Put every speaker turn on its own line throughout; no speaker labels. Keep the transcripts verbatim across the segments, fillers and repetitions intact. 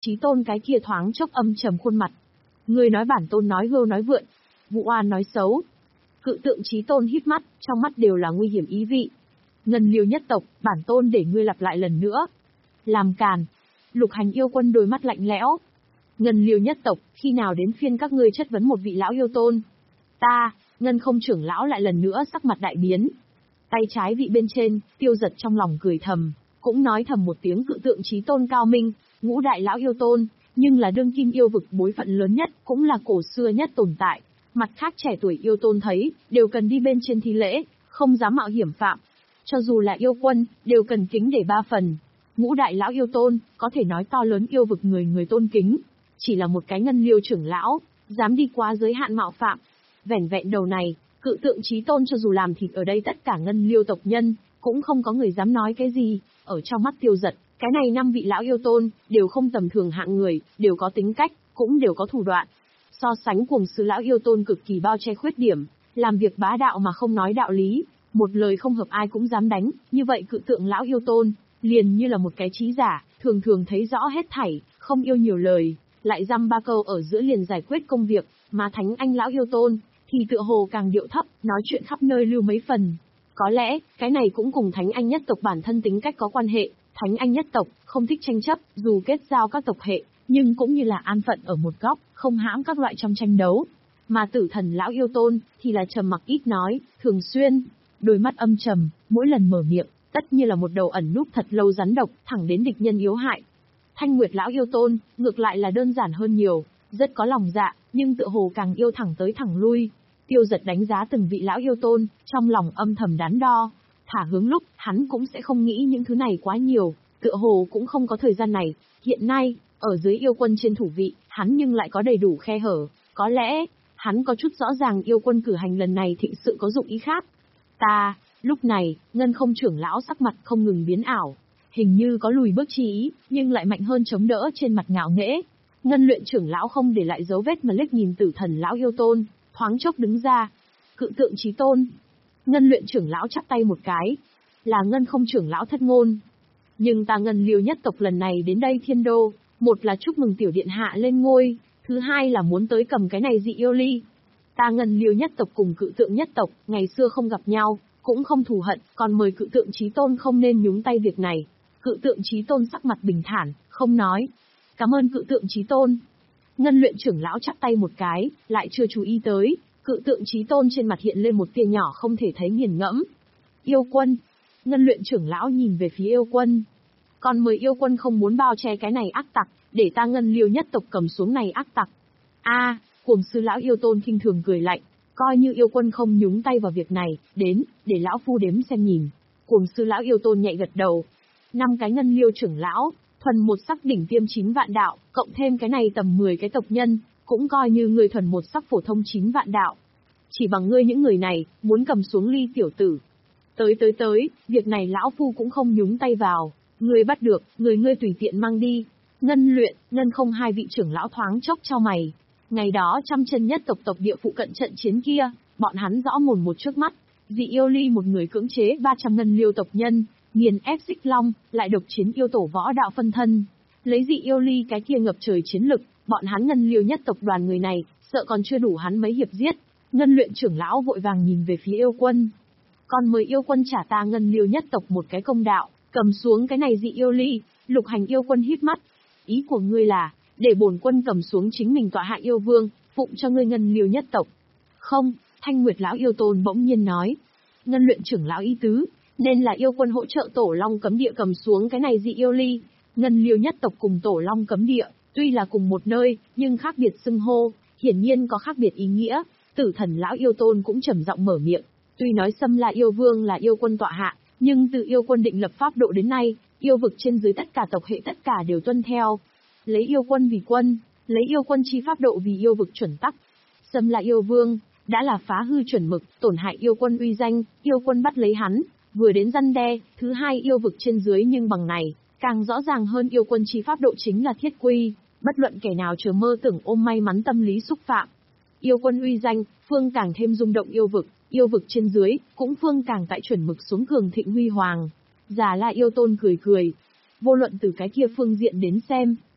Chí Tôn cái kia thoáng chốc âm trầm khuôn mặt. Ngươi nói bản tôn nói hưu nói vượn, vụ oan nói xấu. Cự tượng Chí Tôn híp mắt, trong mắt đều là nguy hiểm ý vị. Ngân Liêu nhất tộc, bản tôn để ngươi lặp lại lần nữa. Làm càn. Lục Hành yêu quân đôi mắt lạnh lẽo. Ngân Liêu nhất tộc, khi nào đến phiên các ngươi chất vấn một vị lão yêu tôn? Ta, Ngân không trưởng lão lại lần nữa sắc mặt đại biến. Tay trái vị bên trên, Tiêu Giật trong lòng cười thầm, cũng nói thầm một tiếng cự tượng Chí Tôn cao minh, ngũ đại lão yêu tôn, nhưng là đương kim yêu vực bối phận lớn nhất, cũng là cổ xưa nhất tồn tại. Mặt khác trẻ tuổi yêu tôn thấy, đều cần đi bên trên thi lễ, không dám mạo hiểm phạm. Cho dù là yêu quân, đều cần kính để ba phần. Ngũ đại lão yêu tôn, có thể nói to lớn yêu vực người người tôn kính. Chỉ là một cái Ngân Liêu trưởng lão, dám đi quá giới hạn mạo phạm. Vẻn vẹn đầu này, cự tượng Chí Tôn cho dù làm thịt ở đây tất cả Ngân Liêu tộc nhân, cũng không có người dám nói cái gì. Ở trong mắt Tiêu Giật, cái này năm vị lão yêu tôn, đều không tầm thường hạng người, đều có tính cách, cũng đều có thủ đoạn. So sánh Cuồng Sư lão yêu tôn cực kỳ bao che khuyết điểm, làm việc bá đạo mà không nói đạo lý, một lời không hợp ai cũng dám đánh, như vậy cự tượng lão yêu tôn, liền như là một cái trí giả, thường thường thấy rõ hết thảy, không yêu nhiều lời, lại dăm ba câu ở giữa liền giải quyết công việc, mà Thánh Anh lão yêu tôn, thì tựa hồ càng điệu thấp, nói chuyện khắp nơi lưu mấy phần. Có lẽ, cái này cũng cùng Thánh Anh nhất tộc bản thân tính cách có quan hệ, Thánh Anh nhất tộc, không thích tranh chấp, dù kết giao các tộc hệ, nhưng cũng như là an phận ở một góc, không hãm các loại trong tranh đấu. Mà Tử Thần lão yêu tôn, thì là trầm mặc ít nói, thường xuyên, đôi mắt âm trầm, mỗi lần mở miệng, tất như là một đầu ẩn núp thật lâu rắn độc, thẳng đến địch nhân yếu hại. Thanh Nguyệt lão yêu tôn, ngược lại là đơn giản hơn nhiều, rất có lòng dạ, nhưng tựa hồ càng yêu thẳng tới thẳng lui. Tiêu Giật đánh giá từng vị lão yêu tôn, trong lòng âm thầm đắn đo. Thả hướng lúc, hắn cũng sẽ không nghĩ những thứ này quá nhiều, tựa hồ cũng không có thời gian này. Hiện nay, ở dưới yêu quân trên thủ vị, hắn nhưng lại có đầy đủ khe hở. Có lẽ, hắn có chút rõ ràng yêu quân cử hành lần này thịnh sự có dụng ý khác. Ta, lúc này, Ngân không trưởng lão sắc mặt không ngừng biến ảo. Hình như có lùi bước chi ý, nhưng lại mạnh hơn chống đỡ trên mặt ngạo nghễ. Ngân luyện trưởng lão không để lại dấu vết mà liếc nhìn Tử Thần lão yêu tôn, thoáng chốc đứng ra. Cự tượng Chí Tôn. Ngân luyện trưởng lão chắp tay một cái. Là Ngân không trưởng lão thất ngôn. Nhưng ta Ngân Liêu nhất tộc lần này đến đây thiên đô, một là chúc mừng tiểu điện hạ lên ngôi, thứ hai là muốn tới cầm cái này dị yêu ly. Ta Ngân Liêu nhất tộc cùng cự tượng nhất tộc, ngày xưa không gặp nhau, cũng không thù hận, còn mời cự tượng Chí Tôn không nên nhúng tay việc này. Cự tượng Chí Tôn sắc mặt bình thản, không nói. Cảm ơn cự tượng Chí Tôn. Ngân luyện trưởng lão chắp tay một cái, lại chưa chú ý tới, cự tượng Chí Tôn trên mặt hiện lên một tia nhỏ không thể thấy nghiền ngẫm. Yêu quân. Ngân luyện trưởng lão nhìn về phía yêu quân. Còn mời yêu quân không muốn bao che cái này ác tặc, để ta Ngân Liêu nhất tộc cầm xuống này ác tặc. A, à, Cuồng Sư lão yêu tôn khinh thường cười lạnh, coi như yêu quân không nhúng tay vào việc này, đến, để lão phu đếm xem nhìn. Cuồng Sư lão yêu tôn nhạy gật đầu. Năm cái Ngân Liêu trưởng lão, thuần một sắc đỉnh tiêm chín vạn đạo, cộng thêm cái này tầm mười cái tộc nhân, cũng coi như người thuần một sắc phổ thông chín vạn đạo. Chỉ bằng ngươi những người này, muốn cầm xuống ly tiểu tử. Tới tới tới, việc này lão phu cũng không nhúng tay vào, ngươi bắt được, người ngươi tùy tiện mang đi. Ngân luyện, ngân không hai vị trưởng lão thoáng chốc trao mày. Ngày đó trăm chân nhất tộc tộc địa phụ cận trận chiến kia, bọn hắn rõ mồn một trước mắt, dị yêu ly một người cưỡng chế ba trăm Ngân Liêu tộc nhân, nghiền ép Xích Long, lại độc chiến yêu tổ võ đạo phân thân. Lấy dị yêu ly cái kia ngập trời chiến lực, bọn hắn Ngân Liêu nhất tộc đoàn người này, sợ còn chưa đủ hắn mấy hiệp giết. Ngân luyện trưởng lão vội vàng nhìn về phía yêu quân. Còn mời yêu quân trả ta Ngân Liêu nhất tộc một cái công đạo, cầm xuống cái này dị yêu ly. Lục Hành yêu quân híp mắt. Ý của ngươi là, để bổn quân cầm xuống chính mình tọa hạ yêu vương, phụng cho ngươi Ngân Liêu nhất tộc. Không, Thanh Nguyệt lão yêu tôn bỗng nhiên nói. Ngân luyện trưởng lão ý tứ, nên là yêu quân hỗ trợ Tổ Long cấm địa cầm xuống cái này dị yêu ly. Ngân Liêu nhất tộc cùng Tổ Long cấm địa, tuy là cùng một nơi, nhưng khác biệt xưng hô, hiển nhiên có khác biệt ý nghĩa. Tử Thần lão yêu tôn cũng trầm giọng mở miệng, tuy nói Sâm La yêu vương là yêu quân tọa hạ, nhưng từ yêu quân định lập pháp độ đến nay, yêu vực trên dưới tất cả tộc hệ tất cả đều tuân theo. Lấy yêu quân vì quân, lấy yêu quân chi pháp độ vì yêu vực chuẩn tắc. Sâm La yêu vương, đã là phá hư chuẩn mực, tổn hại yêu quân uy danh, yêu quân bắt lấy hắn, vừa đến răn đe, thứ hai yêu vực trên dưới nhưng bằng này, càng rõ ràng hơn yêu quân chi pháp độ chính là thiết quy, bất luận kẻ nào chớ mơ tưởng ôm may mắn tâm lý xúc phạm. Yêu quân uy danh, phương càng thêm rung động yêu vực, yêu vực trên dưới, cũng phương càng tại chuẩn mực xuống cường thịnh huy hoàng. Già La yêu tôn cười cười. Vô luận từ cái kia phương diện đến xem,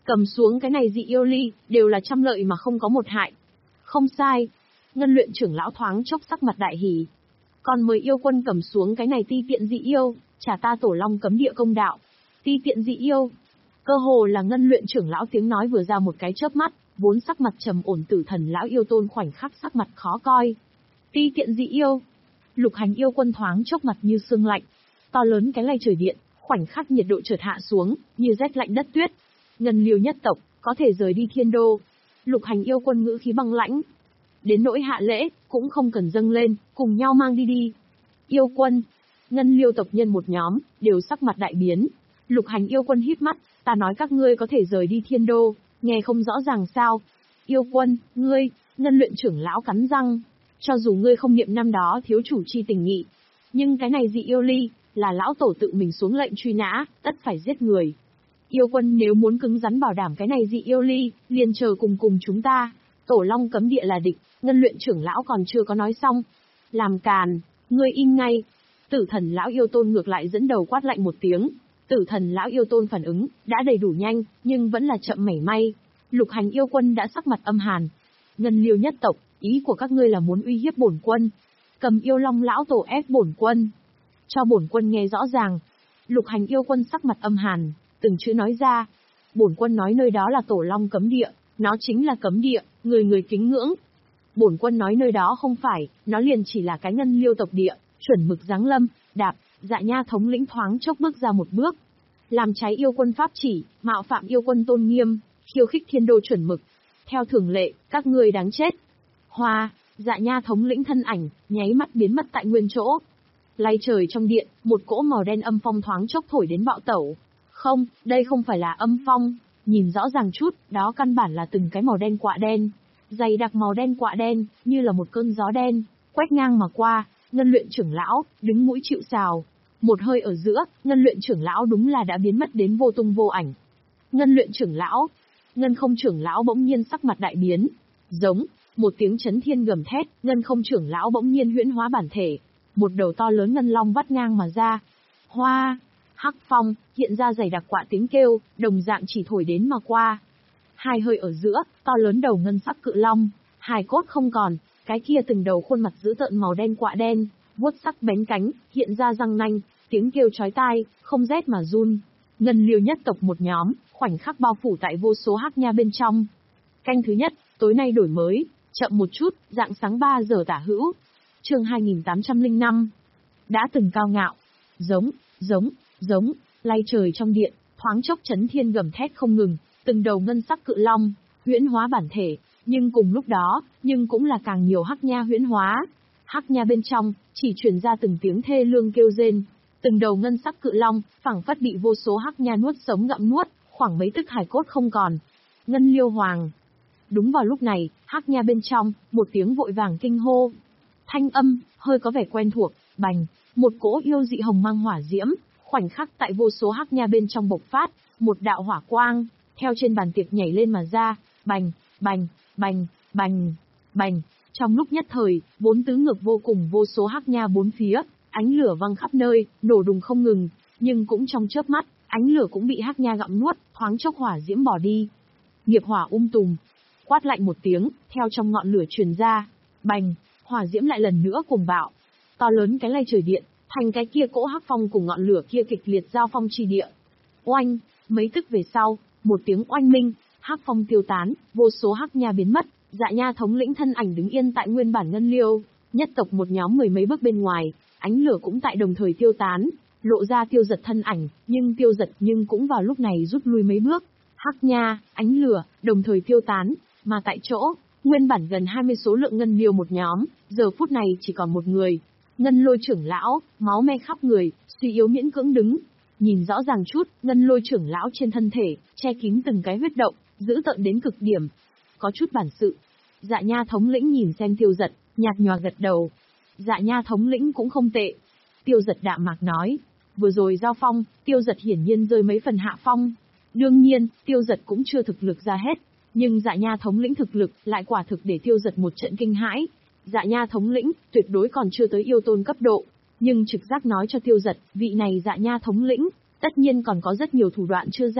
Cầm xuống cái này dị yêu ly, đều là trăm lợi mà không có một hại. Không sai. Ngân luyện trưởng lão thoáng chốc sắc mặt đại hỉ. Còn mời yêu quân cầm xuống cái này ti tiện dị yêu, trả ta tổ long cấm địa công đạo. Ti tiện dị yêu. Cơ hồ là ngân luyện trưởng lão tiếng nói vừa ra một cái chớp mắt, vốn sắc mặt trầm ổn tử thần lão yêu tôn khoảnh khắc sắc mặt khó coi. Ti tiện dị yêu. Lục hành yêu quân thoáng chốc mặt như sương lạnh. To lớn cái lay trời điện, khoảnh khắc nhiệt độ chợt hạ xuống, như rét lạnh đất tuyết. Ngân liêu nhất tộc, có thể rời đi thiên đô. Lục hành yêu quân ngữ khí băng lãnh. Đến nỗi hạ lễ, cũng không cần dâng lên, cùng nhau mang đi đi. Yêu quân, ngân liêu tộc nhân một nhóm, đều sắc mặt đại biến. Lục hành yêu quân híp mắt, ta nói các ngươi có thể rời đi thiên đô, nghe không rõ ràng sao. Yêu quân, ngươi, ngân luyện trưởng lão cắn răng. Cho dù ngươi không niệm năm đó thiếu chủ chi tình nghị, nhưng cái này dị yêu ly, là lão tổ tự mình xuống lệnh truy nã, tất phải giết người. Yêu quân nếu muốn cứng rắn bảo đảm cái này dị yêu ly, liền chờ cùng cùng chúng ta. Tổ long cấm địa là địch, ngân luyện trưởng lão còn chưa có nói xong. Làm càn, ngươi im ngay. Tử thần lão yêu tôn ngược lại dẫn đầu quát lạnh một tiếng. Tử thần lão yêu tôn phản ứng, đã đầy đủ nhanh, nhưng vẫn là chậm mảy may. Lục hành yêu quân đã sắc mặt âm hàn. Ngân liêu nhất tộc, ý của các ngươi là muốn uy hiếp bổn quân. Cầm yêu long lão tổ ép bổn quân. Cho bổn quân nghe rõ ràng. Lục hành yêu quân sắc mặt âm hàn, từng chữ nói ra. Bổn quân nói nơi đó là tổ long cấm địa, nó chính là cấm địa, người người kính ngưỡng. Bổn quân nói nơi đó không phải, nó liền chỉ là cái ngân liêu tộc địa, chuẩn mực giáng lâm, đạp. Dạ nha thống lĩnh thoáng chốc bước ra một bước. Làm trái yêu quân pháp chỉ, mạo phạm yêu quân tôn nghiêm, khiêu khích thiên đô chuẩn mực. Theo thường lệ, các ngươi đáng chết. Hoa, dạ nha thống lĩnh thân ảnh, nháy mắt biến mất tại nguyên chỗ. Lay trời trong điện, một cỗ màu đen âm phong thoáng chốc thổi đến bạo tẩu. Không, đây không phải là âm phong, nhìn rõ ràng chút, đó căn bản là từng cái màu đen quạ đen. Dày đặc màu đen quạ đen, như là một cơn gió đen, quét ngang mà qua. Ngân luyện trưởng lão, đứng mũi chịu sào. Một hơi ở giữa, ngân luyện trưởng lão đúng là đã biến mất đến vô tung vô ảnh. Ngân luyện trưởng lão, ngân không trưởng lão bỗng nhiên sắc mặt đại biến. Giống, một tiếng chấn thiên gầm thét, ngân không trưởng lão bỗng nhiên huyễn hóa bản thể. Một đầu to lớn ngân long vắt ngang mà ra. Hoa, hắc phong, hiện ra dày đặc quạ tiếng kêu, đồng dạng chỉ thổi đến mà qua. Hai hơi ở giữa, to lớn đầu ngân sắc cự long, hài cốt không còn. Cái kia từng đầu khuôn mặt dữ tợn màu đen quạ đen, vuốt sắc bén cánh, hiện ra răng nanh, tiếng kêu chói tai, không rét mà run. Ngân liêu nhất tộc một nhóm, khoảnh khắc bao phủ tại vô số hắc nha bên trong. Canh thứ nhất, tối nay đổi mới, chậm một chút, dạng sáng ba giờ tả hữu. Chương hai nghìn tám trăm lẻ năm. Đã từng cao ngạo. Giống, giống, giống, lay trời trong điện, thoáng chốc chấn thiên gầm thét không ngừng, từng đầu ngân sắc cự long, huyễn hóa bản thể. Nhưng cùng lúc đó, nhưng cũng là càng nhiều hắc nha huyễn hóa. Hắc nha bên trong, chỉ truyền ra từng tiếng thê lương kêu rên. Từng đầu ngân sắc cự long, phảng phất bị vô số hắc nha nuốt sống ngậm nuốt, khoảng mấy tức hài cốt không còn. Ngân liêu hoàng. Đúng vào lúc này, hắc nha bên trong, một tiếng vội vàng kinh hô. Thanh âm, hơi có vẻ quen thuộc, bành, một cỗ yêu dị hồng mang hỏa diễm, khoảnh khắc tại vô số hắc nha bên trong bộc phát, một đạo hỏa quang, theo trên bàn tiệc nhảy lên mà ra, bành, bành. Bành, bành, bành, trong lúc nhất thời, vốn tứ ngược vô cùng vô số hắc nha bốn phía, ánh lửa văng khắp nơi, nổ đùng không ngừng, nhưng cũng trong chớp mắt, ánh lửa cũng bị hắc nha gặm nuốt, thoáng chốc hỏa diễm bỏ đi. Nghiệp hỏa um tùm, quát lạnh một tiếng, theo trong ngọn lửa truyền ra, bành, hỏa diễm lại lần nữa cuồng bạo, to lớn cái lay trời điện, thành cái kia cỗ hắc phong cùng ngọn lửa kia kịch liệt giao phong chi địa. Oanh, mấy tức về sau, một tiếng oanh minh. Hắc phong tiêu tán, vô số hắc nha biến mất, dạ nha thống lĩnh thân ảnh đứng yên tại nguyên bản ngân liêu, nhất tộc một nhóm mười mấy bước bên ngoài, ánh lửa cũng tại đồng thời tiêu tán, lộ ra tiêu giật thân ảnh, nhưng tiêu giật nhưng cũng vào lúc này rút lui mấy bước. Hắc nha, ánh lửa, đồng thời tiêu tán, mà tại chỗ, nguyên bản gần hai mươi số lượng ngân liêu một nhóm, giờ phút này chỉ còn một người. Ngân lôi trưởng lão, máu me khắp người, suy yếu miễn cưỡng đứng. Nhìn rõ ràng chút, ngân lôi trưởng lão trên thân thể, che kín từng cái huyết động, dữ tợn đến cực điểm. Có chút bản sự. Dạ nha thống lĩnh nhìn xem tiêu giật, nhạt nhòa gật đầu. Dạ nha thống lĩnh cũng không tệ. Tiêu giật đạm mạc nói. Vừa rồi giao phong, tiêu giật hiển nhiên rơi mấy phần hạ phong. Đương nhiên, tiêu giật cũng chưa thực lực ra hết. Nhưng dạ nha thống lĩnh thực lực lại quả thực để tiêu giật một trận kinh hãi. Dạ nha thống lĩnh, tuyệt đối còn chưa tới yêu tôn cấp độ. Nhưng trực giác nói cho tiêu giật, vị này dạ nha thống lĩnh, tất nhiên còn có rất nhiều thủ đoạn chưa ra.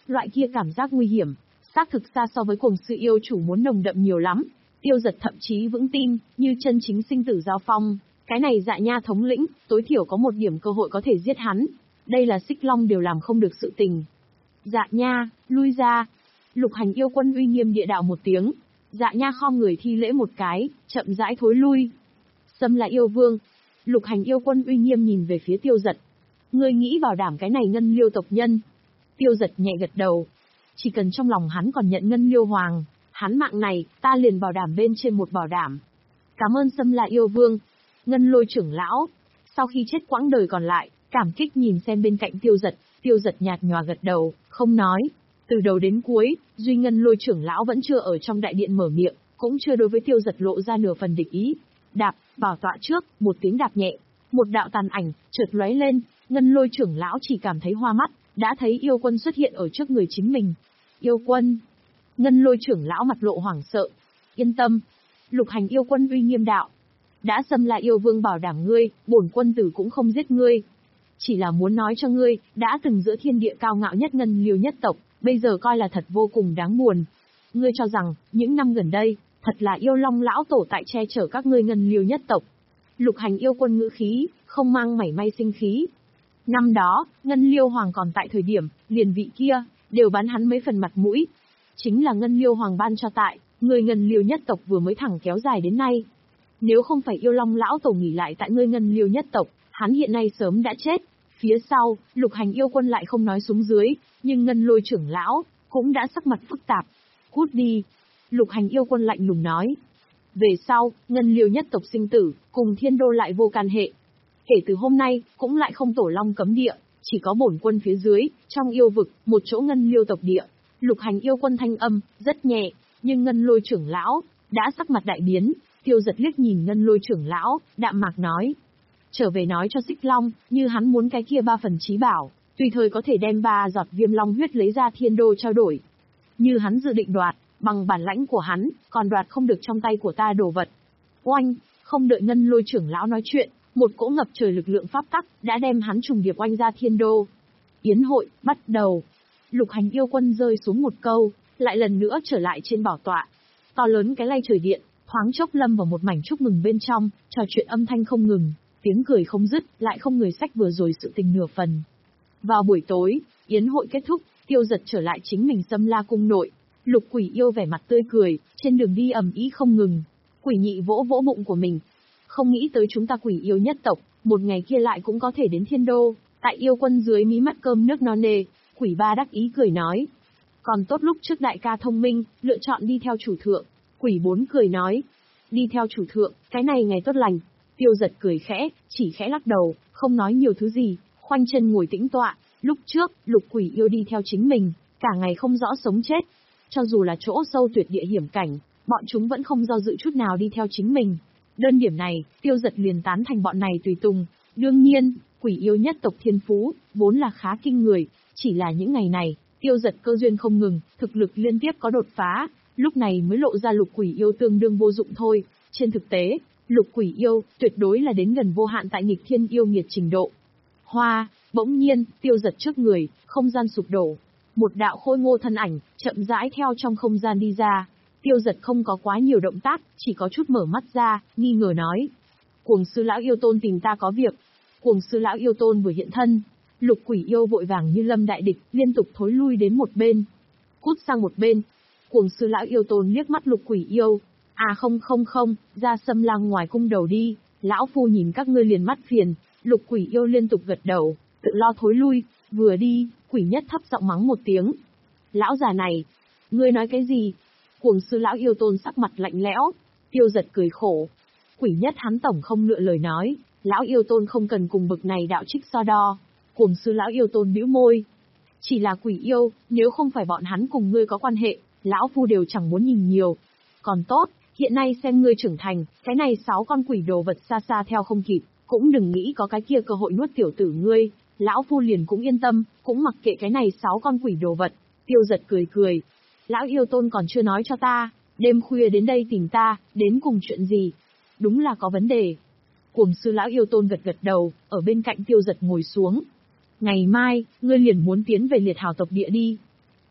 Loại kia cảm giác nguy hiểm, xác thực xa so với cuồng sư yêu chủ muốn nồng đậm nhiều lắm. Tiêu Giật thậm chí vững tin, như chân chính sinh tử giao phong, cái này Dạ Nha thống lĩnh, tối thiểu có một điểm cơ hội có thể giết hắn. Đây là Xích Long đều làm không được sự tình. Dạ Nha, lui ra. Lục Hành yêu quân uy nghiêm địa đạo một tiếng. Dạ Nha khom người thi lễ một cái, chậm rãi thối lui. Sâm là yêu vương. Lục Hành yêu quân uy nghiêm nhìn về phía Tiêu Giật. Ngươi nghĩ bảo đảm cái này Ngân Liêu tộc nhân? Tiêu Giật nhẹ gật đầu. Chỉ cần trong lòng hắn còn nhận Ngân Liêu Hoàng, hắn mạng này, ta liền bảo đảm bên trên một bảo đảm. Cảm ơn Sâm là yêu vương. Ngân Lôi trưởng lão, sau khi chết quãng đời còn lại, cảm kích nhìn xem bên cạnh Tiêu Giật, Tiêu Giật nhạt nhòa gật đầu, không nói. Từ đầu đến cuối, duy Ngân Lôi trưởng lão vẫn chưa ở trong đại điện mở miệng, cũng chưa đối với Tiêu Giật lộ ra nửa phần địch ý. Đạp, bảo tọa trước, một tiếng đạp nhẹ, một đạo tàn ảnh chợt lóe lên, Ngân Lôi trưởng lão chỉ cảm thấy hoa mắt, đã thấy yêu quân xuất hiện ở trước người chính mình. Yêu quân. Ngân Lôi trưởng lão mặt lộ hoảng sợ. Yên tâm. Lục Hành yêu quân uy nghiêm đạo. Đã Sâm là yêu vương bảo đảm ngươi, bổn quân tử cũng không giết ngươi. Chỉ là muốn nói cho ngươi, đã từng giữa thiên địa cao ngạo nhất Ngân Liêu nhất tộc, bây giờ coi là thật vô cùng đáng buồn. Ngươi cho rằng, những năm gần đây, thật là yêu long lão tổ tại che chở các ngươi Ngân Liêu nhất tộc. Lục Hành yêu quân ngữ khí, không mang mảy may sinh khí. Năm đó, Ngân Liêu Hoàng còn tại thời điểm, liền vị kia, đều bắn hắn mấy phần mặt mũi. Chính là Ngân Liêu Hoàng ban cho tại, người Ngân Liêu nhất tộc vừa mới thẳng kéo dài đến nay. Nếu không phải yêu long lão tổ nghỉ lại tại ngươi Ngân Liêu nhất tộc, hắn hiện nay sớm đã chết. Phía sau, Lục Hành yêu quân lại không nói xuống dưới, nhưng Ngân Lôi trưởng lão, cũng đã sắc mặt phức tạp. Cút đi. Lục Hành yêu quân lạnh lùng nói. Về sau, Ngân Liêu nhất tộc sinh tử, cùng thiên đô lại vô can hệ. Kể từ hôm nay, cũng lại không tổ long cấm địa, chỉ có bổn quân phía dưới, trong yêu vực, một chỗ Ngân Liêu tộc địa. Lục Hành yêu quân thanh âm, rất nhẹ, nhưng Ngân Lôi trưởng lão, đã sắc mặt đại biến. Tiêu Giật liếc nhìn Ngân Lôi trưởng lão, đạm mạc nói. Trở về nói cho Xích Long, như hắn muốn cái kia ba phần chí bảo, tùy thời có thể đem ba giọt viêm long huyết lấy ra thiên đô trao đổi. Như hắn dự định đoạt, bằng bản lãnh của hắn, còn đoạt không được trong tay của ta đồ vật. Oanh, không đợi Ngân Lôi trưởng lão nói chuyện, một cỗ ngập trời lực lượng pháp tắc, đã đem hắn trùng điệp oanh ra thiên đô. Yến hội, bắt đầu. Lục Hành yêu quân rơi xuống một câu, lại lần nữa trở lại trên bảo tọa. To lớn cái lay trời điện, thoáng chốc lâm vào một mảnh chúc mừng bên trong, trò chuyện âm thanh không ngừng, tiếng cười không dứt, lại không người sách vừa rồi sự tình nửa phần. Vào buổi tối, yến hội kết thúc, Tiêu Giật trở lại chính mình Sâm La cung nội. Lục Quỷ yêu vẻ mặt tươi cười, trên đường đi ầm ĩ không ngừng. Quỷ nhị vỗ vỗ bụng của mình. Không nghĩ tới chúng ta Quỷ yêu nhất tộc, một ngày kia lại cũng có thể đến thiên đô, tại yêu quân dưới mí mắt cơm nước no nê. Quỷ ba đắc ý cười nói. Còn tốt lúc trước đại ca thông minh, lựa chọn đi theo chủ thượng. Quỷ bốn cười nói. Đi theo chủ thượng, cái này ngày tốt lành. Tiêu Giật cười khẽ, chỉ khẽ lắc đầu, không nói nhiều thứ gì, khoanh chân ngồi tĩnh tọa. Lúc trước, Lục Quỷ yêu đi theo chính mình, cả ngày không rõ sống chết. Cho dù là chỗ sâu tuyệt địa hiểm cảnh, bọn chúng vẫn không do dự chút nào đi theo chính mình. Đơn điểm này, Tiêu Giật liền tán thành bọn này tùy tùng. Đương nhiên, Quỷ yêu nhất tộc thiên phú, vốn là khá kinh người, chỉ là những ngày này, Tiêu Giật cơ duyên không ngừng, thực lực liên tiếp có đột phá, lúc này mới lộ ra Lục Quỷ yêu tương đương vô dụng thôi. Trên thực tế, Lục Quỷ yêu, tuyệt đối là đến gần vô hạn tại nghịch thiên yêu nghiệt trình độ. Hoa, bỗng nhiên, Tiêu Giật trước người, không gian sụp đổ. Một đạo khôi ngô thân ảnh, chậm rãi theo trong không gian đi ra. Tiêu Giật không có quá nhiều động tác, chỉ có chút mở mắt ra, nghi ngờ nói. Cuồng sư lão yêu tôn tìm ta có việc. Cuồng sư lão yêu tôn vừa hiện thân. Lục Quỷ yêu vội vàng như lâm đại địch, liên tục thối lui đến một bên. Cút sang một bên. Cuồng sư lão yêu tôn liếc mắt Lục Quỷ yêu. À không không không, ra Sâm La ngoài cung đầu đi, lão phu nhìn các ngươi liền mắt phiền. Lục Quỷ yêu liên tục gật đầu, tự lo thối lui, vừa đi, Quỷ nhất thấp giọng mắng một tiếng. Lão già này, ngươi nói cái gì? Cuồng sư lão yêu tôn sắc mặt lạnh lẽo. Tiêu Giật cười khổ. Quỷ nhất hắn tổng không lựa lời nói, lão yêu tôn không cần cùng bực này đạo trích so đo. Cuồng sư lão yêu tôn bĩu môi. Chỉ là Quỷ yêu, nếu không phải bọn hắn cùng ngươi có quan hệ, lão phu đều chẳng muốn nhìn nhiều. Còn tốt, hiện nay xem ngươi trưởng thành, cái này sáu con quỷ đồ vật xa xa theo không kịp, cũng đừng nghĩ có cái kia cơ hội nuốt tiểu tử ngươi. Lão phu liền cũng yên tâm, cũng mặc kệ cái này sáu con quỷ đồ vật. Tiêu Giật cười cười. Lão yêu tôn còn chưa nói cho ta, đêm khuya đến đây tìm ta, đến cùng chuyện gì? Đúng là có vấn đề. Cuồng sư lão yêu tôn gật gật đầu, ở bên cạnh Tiêu Giật ngồi xuống. Ngày mai, ngươi liền muốn tiến về liệt hào tộc địa đi.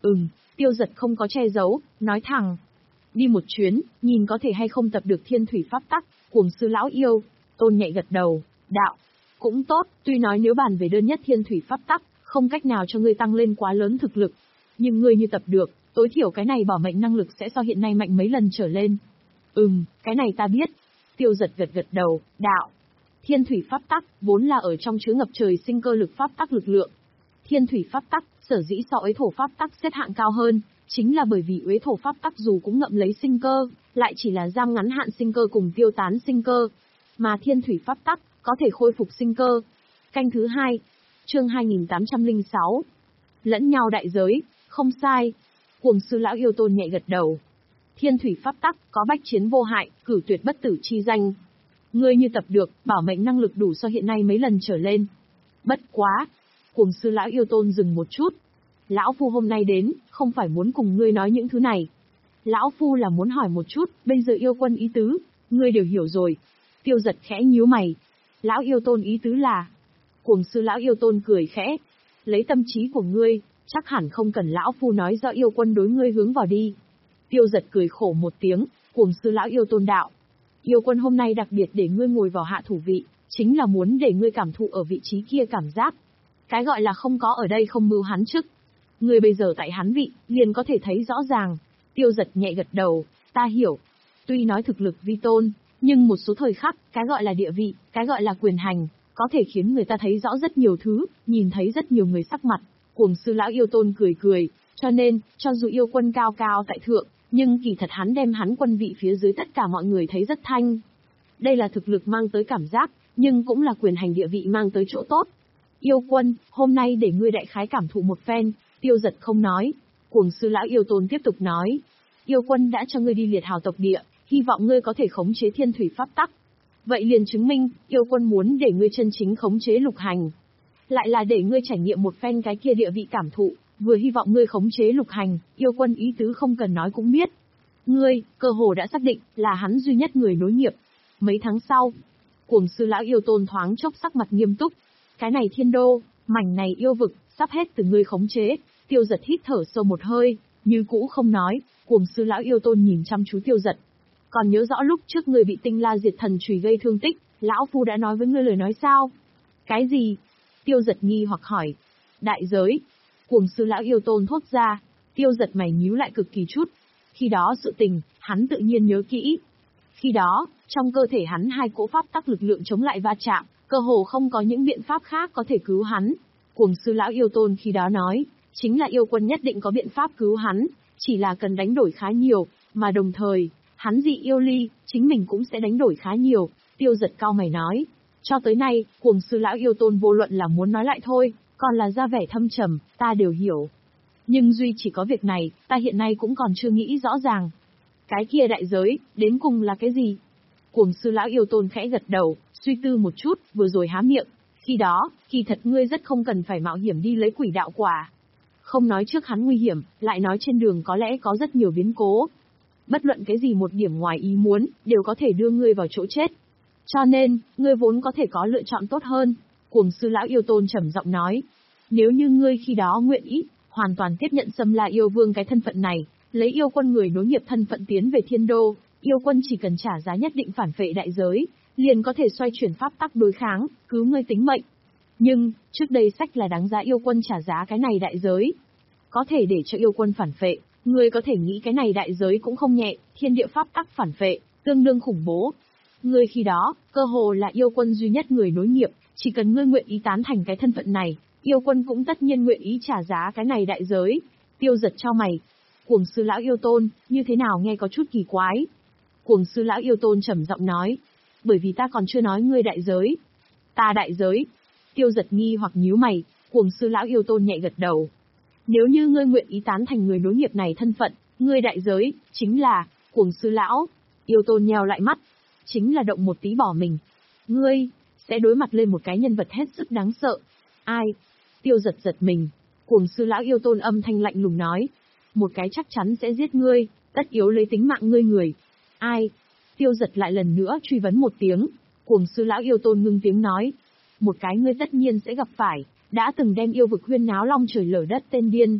Ừm, Tiêu Giật không có che giấu, nói thẳng. Đi một chuyến, nhìn có thể hay không tập được thiên thủy pháp tắc, Cuồng sư lão yêu. Tôn nhạy gật đầu, đạo. Cũng tốt, tuy nói nếu bàn về đơn nhất thiên thủy pháp tắc, không cách nào cho ngươi tăng lên quá lớn thực lực. Nhưng ngươi như tập được, tối thiểu cái này bảo mệnh năng lực sẽ so hiện nay mạnh mấy lần trở lên. Ừm, cái này ta biết. Tiêu Giật gật gật đầu, đạo. Thiên thủy pháp tắc, vốn là ở trong chứa ngập trời sinh cơ lực pháp tắc lực lượng. Thiên thủy pháp tắc, sở dĩ so uế thổ pháp tắc xếp hạng cao hơn, chính là bởi vì uế thổ pháp tắc dù cũng ngậm lấy sinh cơ, lại chỉ là giam ngắn hạn sinh cơ cùng tiêu tán sinh cơ. Mà thiên thủy pháp tắc, có thể khôi phục sinh cơ. Canh thứ hai, chương hai nghìn tám trăm lẻ sáu. Lẫn nhau đại giới, không sai. Cuồng sư lão yêu Tôn nhẹ gật đầu. Thiên thủy pháp tắc, có bách chiến vô hại, cử tuyệt bất tử chi danh. Ngươi như tập được, bảo mệnh năng lực đủ so hiện nay mấy lần trở lên. Bất quá. Cuồng sư lão yêu Tôn dừng một chút. Lão Phu hôm nay đến, không phải muốn cùng ngươi nói những thứ này. Lão Phu là muốn hỏi một chút, bây giờ yêu quân ý tứ, ngươi đều hiểu rồi. Tiêu Giật khẽ nhíu mày. Lão yêu Tôn ý tứ là. Cuồng sư lão yêu Tôn cười khẽ. Lấy tâm trí của ngươi, chắc hẳn không cần Lão Phu nói do yêu quân đối ngươi hướng vào đi. Tiêu Giật cười khổ một tiếng, Cuồng sư lão yêu Tôn đạo. Yêu quân hôm nay đặc biệt để ngươi ngồi vào hạ thủ vị, chính là muốn để ngươi cảm thụ ở vị trí kia cảm giác. Cái gọi là không có ở đây không mưu hắn chức. Ngươi bây giờ tại hắn vị, liền có thể thấy rõ ràng. Tiêu Giật nhẹ gật đầu, ta hiểu. Tuy nói thực lực vi tôn, nhưng một số thời khắc, cái gọi là địa vị, cái gọi là quyền hành, có thể khiến người ta thấy rõ rất nhiều thứ, nhìn thấy rất nhiều người sắc mặt. Cuồng sư lão yêu Tôn cười cười, cho nên, cho dù yêu quân cao cao tại thượng, nhưng kỳ thật hắn đem hắn quân vị phía dưới tất cả mọi người thấy rất thanh. Đây là thực lực mang tới cảm giác, nhưng cũng là quyền hành địa vị mang tới chỗ tốt. Yêu quân, hôm nay để ngươi đại khái cảm thụ một phen. Tiêu Giật không nói. Cuồng sư lão yêu Tôn tiếp tục nói. Yêu quân đã cho ngươi đi liệt hào tộc địa, hy vọng ngươi có thể khống chế thiên thủy pháp tắc. Vậy liền chứng minh, yêu quân muốn để ngươi chân chính khống chế lục hành. Lại là để ngươi trải nghiệm một phen cái kia địa vị cảm thụ, vừa hy vọng ngươi khống chế lục hành, yêu quân ý tứ không cần nói cũng biết. Ngươi, cơ hồ đã xác định, là hắn duy nhất người nối nghiệp. Mấy tháng sau, Cuồng sư lão yêu Tôn thoáng chốc sắc mặt nghiêm túc. Cái này thiên đô, mảnh này yêu vực, sắp hết từ ngươi khống chế. Tiêu Giật hít thở sâu một hơi, như cũ không nói. Cuồng sư lão yêu Tôn nhìn chăm chú Tiêu Giật. Còn nhớ rõ lúc trước ngươi bị tinh la diệt thần chùy gây thương tích, lão phu đã nói với ngươi lời nói sao? Cái gì? Tiêu Giật nghi hoặc hỏi. Đại giới. Cuồng sư lão yêu Tôn thốt ra. Tiêu Giật mày nhíu lại cực kỳ chút. Khi đó sự tình, hắn tự nhiên nhớ kỹ. Khi đó, trong cơ thể hắn hai cỗ pháp tắc lực lượng chống lại va chạm, cơ hồ không có những biện pháp khác có thể cứu hắn. Cuồng sư lão yêu Tôn khi đó nói, chính là yêu quân nhất định có biện pháp cứu hắn, chỉ là cần đánh đổi khá nhiều, mà đồng thời, hắn dị yêu ly, chính mình cũng sẽ đánh đổi khá nhiều. Tiêu Giật cao mày nói, cho tới nay, Cuồng sư lão yêu Tôn vô luận là muốn nói lại thôi, còn là ra vẻ thâm trầm, ta đều hiểu. Nhưng duy chỉ có việc này, ta hiện nay cũng còn chưa nghĩ rõ ràng. Cái kia đại giới, đến cùng là cái gì? Cuồng sư lão yêu Tôn khẽ gật đầu, suy tư một chút, vừa rồi há miệng. Khi đó, kỳ thật ngươi rất không cần phải mạo hiểm đi lấy quỷ đạo quả. Không nói trước hắn nguy hiểm, lại nói trên đường có lẽ có rất nhiều biến cố. Bất luận cái gì một điểm ngoài ý muốn, đều có thể đưa ngươi vào chỗ chết. Cho nên, ngươi vốn có thể có lựa chọn tốt hơn. Cuồng sư lão yêu Tôn trầm giọng nói. Nếu như ngươi khi đó nguyện ý, hoàn toàn tiếp nhận Sâm La yêu vương cái thân phận này, lấy yêu quân người nối nghiệp thân phận tiến về thiên đô, yêu quân chỉ cần trả giá nhất định phản phệ đại giới, liền có thể xoay chuyển pháp tắc đối kháng, cứu ngươi tính mệnh. Nhưng, trước đây sách là đáng giá yêu quân trả giá cái này đại giới. Có thể để cho yêu quân phản phệ, ngươi có thể nghĩ cái này đại giới cũng không nhẹ, thiên địa pháp tắc phản phệ, tương đương khủng bố. Ngươi khi đó, cơ hồ là yêu quân duy nhất người nối nghiệp, chỉ cần ngươi nguyện ý tán thành cái thân phận này, yêu quân cũng tất nhiên nguyện ý trả giá cái này đại giới. Tiêu Giật chau mày. Cuồng sư lão yêu Tôn, như thế nào nghe có chút kỳ quái. Cuồng sư lão yêu Tôn trầm giọng nói. Bởi vì ta còn chưa nói ngươi đại giới. Ta đại giới. Tiêu Giật nghi hoặc nhíu mày, Cuồng sư lão yêu Tôn nhẹ gật đầu. Nếu như ngươi nguyện ý tán thành người nối nghiệp này thân phận, ngươi đại giới, chính là, Cuồng sư lão. Yêu Tôn nheo lại mắt. Chính là động một tí bỏ mình. Ngươi, sẽ đối mặt lên một cái nhân vật hết sức đáng sợ. Ai? Tiêu Giật giật mình. Cuồng sư lão yêu Tôn âm thanh lạnh lùng nói. Một cái chắc chắn sẽ giết ngươi, tất yếu lấy tính mạng ngươi người. Ai? Tiêu Giật lại lần nữa truy vấn một tiếng. Cuồng sư lão yêu Tôn ngưng tiếng nói. Một cái ngươi tất nhiên sẽ gặp phải, đã từng đem yêu vực huyên náo long trời lở đất tên điên.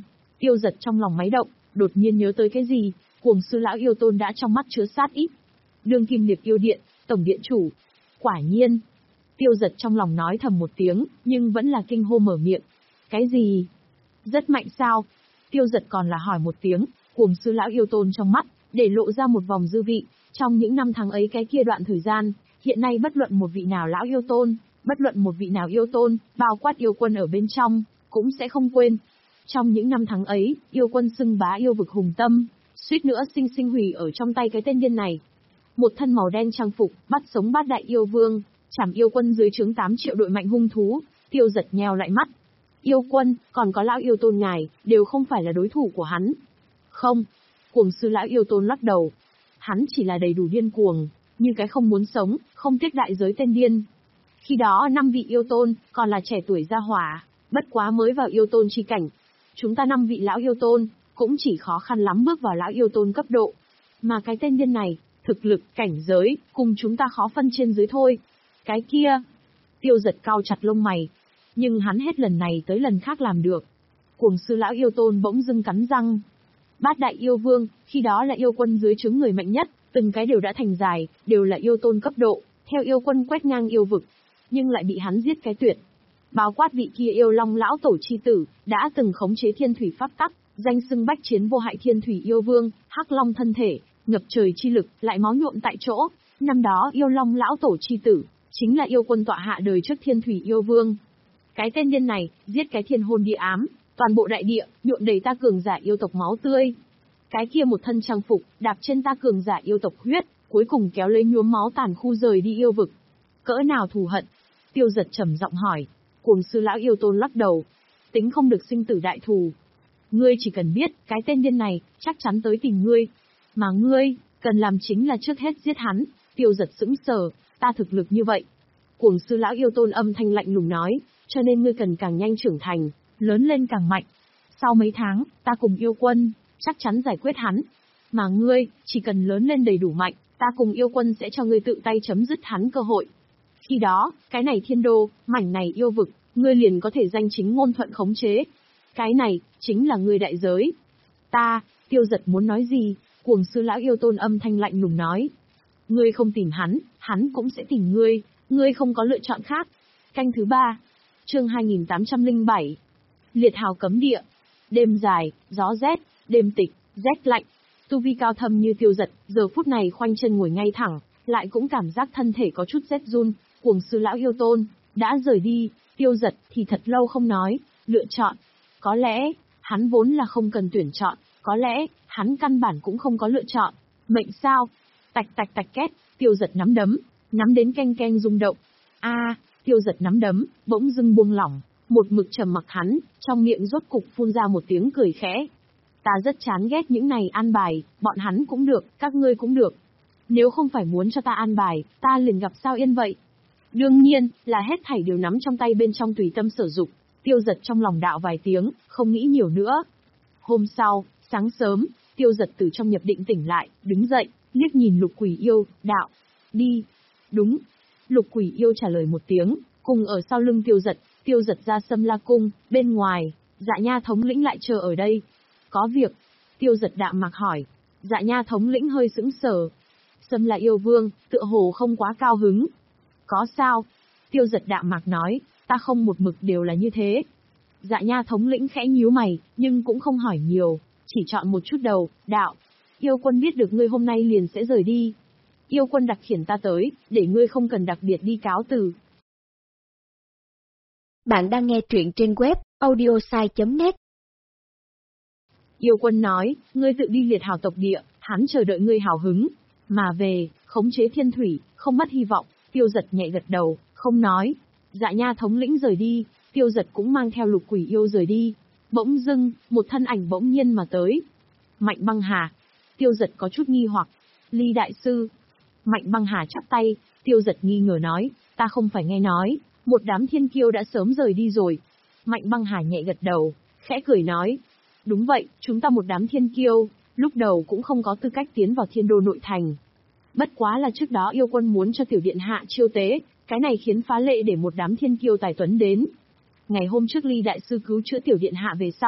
Tiêu Giật trong lòng máy động, đột nhiên nhớ tới cái gì, Cuồng Sư lão yêu tôn đã trong mắt chứa sát ý. Đương kim liệt yêu điện, tổng điện chủ. Quả nhiên. Tiêu Giật trong lòng nói thầm một tiếng, nhưng vẫn là kinh hô mở miệng. Cái gì? Rất mạnh sao? Tiêu Giật còn là hỏi một tiếng, Cuồng Sư lão yêu tôn trong mắt, để lộ ra một vòng dư vị. Trong những năm tháng ấy cái kia đoạn thời gian, hiện nay bất luận một vị nào lão yêu tôn, bất luận một vị nào yêu tôn, bao quát yêu quân ở bên trong, cũng sẽ không quên. Trong những năm tháng ấy, yêu quân xưng bá yêu vực hùng tâm, suýt nữa sinh sinh hủy ở trong tay cái tên điên này. Một thân màu đen trang phục, bắt sống bát đại yêu vương, chảm yêu quân dưới trướng tám triệu đội mạnh hung thú, Tiêu Giật nheo lại mắt. Yêu quân, còn có lão yêu tôn ngài, đều không phải là đối thủ của hắn. Không. Cuồng Sư lão yêu tôn lắc đầu. Hắn chỉ là đầy đủ điên cuồng, như cái không muốn sống, không tiếc đại giới tên điên. Khi đó năm vị yêu tôn, còn là trẻ tuổi ra hỏa, bất quá mới vào yêu tôn chi cảnh. Chúng ta năm vị lão yêu tôn, cũng chỉ khó khăn lắm bước vào lão yêu tôn cấp độ. Mà cái tên điên này, thực lực, cảnh giới, cùng chúng ta khó phân trên dưới thôi. Cái kia, Tiêu Giật cau chặt lông mày. Nhưng hắn hết lần này tới lần khác làm được. Cuồng Sư lão yêu tôn bỗng dưng cắn răng. Bát đại yêu vương, khi đó là yêu quân dưới trướng người mạnh nhất, từng cái đều đã thành dài, đều là yêu tôn cấp độ, theo yêu quân quét ngang yêu vực. Nhưng lại bị hắn giết cái tuyệt. Bao quát vị kia yêu long lão tổ chi tử, đã từng khống chế thiên thủy pháp tắc, danh xưng bách chiến vô hại thiên thủy yêu vương, hắc long thân thể, ngập trời chi lực, lại máu nhuộm tại chỗ. Năm đó yêu long lão tổ chi tử, chính là yêu quân tọa hạ đời trước thiên thủy yêu vương. Cái tên điên này, giết cái thiên hồn địa ám, toàn bộ đại địa, nhuộm đầy ta cường giả yêu tộc máu tươi. Cái kia một thân trang phục, đạp trên ta cường giả yêu tộc huyết, cuối cùng kéo lấy nhuốm máu tàn khu rời đi yêu vực. Cỡ nào thù hận? Tiêu Giật trầm giọng hỏi. Cuồng Sư lão yêu tôn lắc đầu. Tính không được sinh tử đại thù. Ngươi chỉ cần biết, cái tên điên này, chắc chắn tới tìm ngươi. Mà ngươi, cần làm chính là trước hết giết hắn. Tiêu Giật sững sờ, ta thực lực như vậy. Cuồng Sư lão yêu tôn âm thanh lạnh lùng nói, cho nên ngươi cần càng nhanh trưởng thành, lớn lên càng mạnh. Sau mấy tháng, ta cùng yêu quân, chắc chắn giải quyết hắn. Mà ngươi, chỉ cần lớn lên đầy đủ mạnh, ta cùng yêu quân sẽ cho ngươi tự tay chấm dứt hắn cơ hội. Khi đó, cái này thiên đô, mảnh này yêu vực, ngươi liền có thể danh chính ngôn thuận khống chế. Cái này, chính là ngươi đại giới. Ta, Tiêu Giật muốn nói gì, Cuồng Sư lão yêu tôn âm thanh lạnh lùng nói. Ngươi không tìm hắn, hắn cũng sẽ tìm ngươi, ngươi không có lựa chọn khác. Canh thứ ba, chương hai nghìn tám trăm lẻ bảy. Liệt hào cấm địa. Đêm dài, gió rét, đêm tịch, rét lạnh. Tu vi cao thâm như Tiêu Giật, giờ phút này khoanh chân ngồi ngay thẳng, lại cũng cảm giác thân thể có chút rét run. Cuồng Sư lão yêu tôn đã rời đi, Tiêu Giật thì thật lâu không nói, lựa chọn. Có lẽ, hắn vốn là không cần tuyển chọn, có lẽ, hắn căn bản cũng không có lựa chọn. Mệnh sao? Tạch tạch tạch két, Tiêu Giật nắm đấm, nắm đến keng keng rung động. A, à, Tiêu Giật nắm đấm, bỗng dưng buông lỏng, một mực trầm mặc hắn, trong miệng rốt cục phun ra một tiếng cười khẽ. Ta rất chán ghét những này an bài, bọn hắn cũng được, các ngươi cũng được. Nếu không phải muốn cho ta an bài, ta liền gặp sao yên vậy. Đương nhiên, là hết thảy đều nắm trong tay bên trong tùy tâm sử dụng. Tiêu Giật trong lòng đạo vài tiếng, không nghĩ nhiều nữa. Hôm sau, sáng sớm, Tiêu Giật từ trong nhập định tỉnh lại, đứng dậy, liếc nhìn Lục Quỷ Yêu, đạo. Đi. Đúng. Lục Quỷ Yêu trả lời một tiếng, cùng ở sau lưng Tiêu Giật, Tiêu Giật ra Sâm La Cung, bên ngoài, Dạ Nha thống lĩnh lại chờ ở đây. Có việc. Tiêu Giật đạm mạc hỏi. Dạ Nha thống lĩnh hơi sững sờ. Sâm La yêu vương, tựa hồ không quá cao hứng. Có sao? Tiêu Giật đạm mạc nói, ta không một mực đều là như thế. Dạ Nha thống lĩnh khẽ nhíu mày, nhưng cũng không hỏi nhiều, chỉ chọn một chút đầu, đạo. Yêu quân biết được ngươi hôm nay liền sẽ rời đi. Yêu quân đặc khiển ta tới, để ngươi không cần đặc biệt đi cáo từ.
Bạn đang nghe truyện trên web audiosai chấm net.
Yêu quân nói, ngươi tự đi liệt hào tộc địa, hắn chờ đợi ngươi hào hứng. Mà về, khống chế thiên thủy, không mất hy vọng. Tiêu Giật nhẹ gật đầu, không nói. Dạ Nha thống lĩnh rời đi, Tiêu Giật cũng mang theo Lục Quỷ Yêu rời đi. Bỗng dưng, một thân ảnh bỗng nhiên mà tới. Mạnh Băng Hà. Tiêu Giật có chút nghi hoặc. Ly đại sư. Mạnh Băng Hà chắp tay, Tiêu Giật nghi ngờ nói, ta không phải nghe nói, một đám thiên kiêu đã sớm rời đi rồi. Mạnh Băng Hà nhẹ gật đầu, khẽ cười nói, đúng vậy, chúng ta một đám thiên kiêu, lúc đầu cũng không có tư cách tiến vào thiên đô nội thành. Bất quá là trước đó yêu quân muốn cho tiểu điện hạ chiêu tế, cái này khiến phá lệ để một đám thiên kiêu tài tuấn đến. Ngày hôm trước Ly đại sư cứu chữa tiểu điện hạ về sau,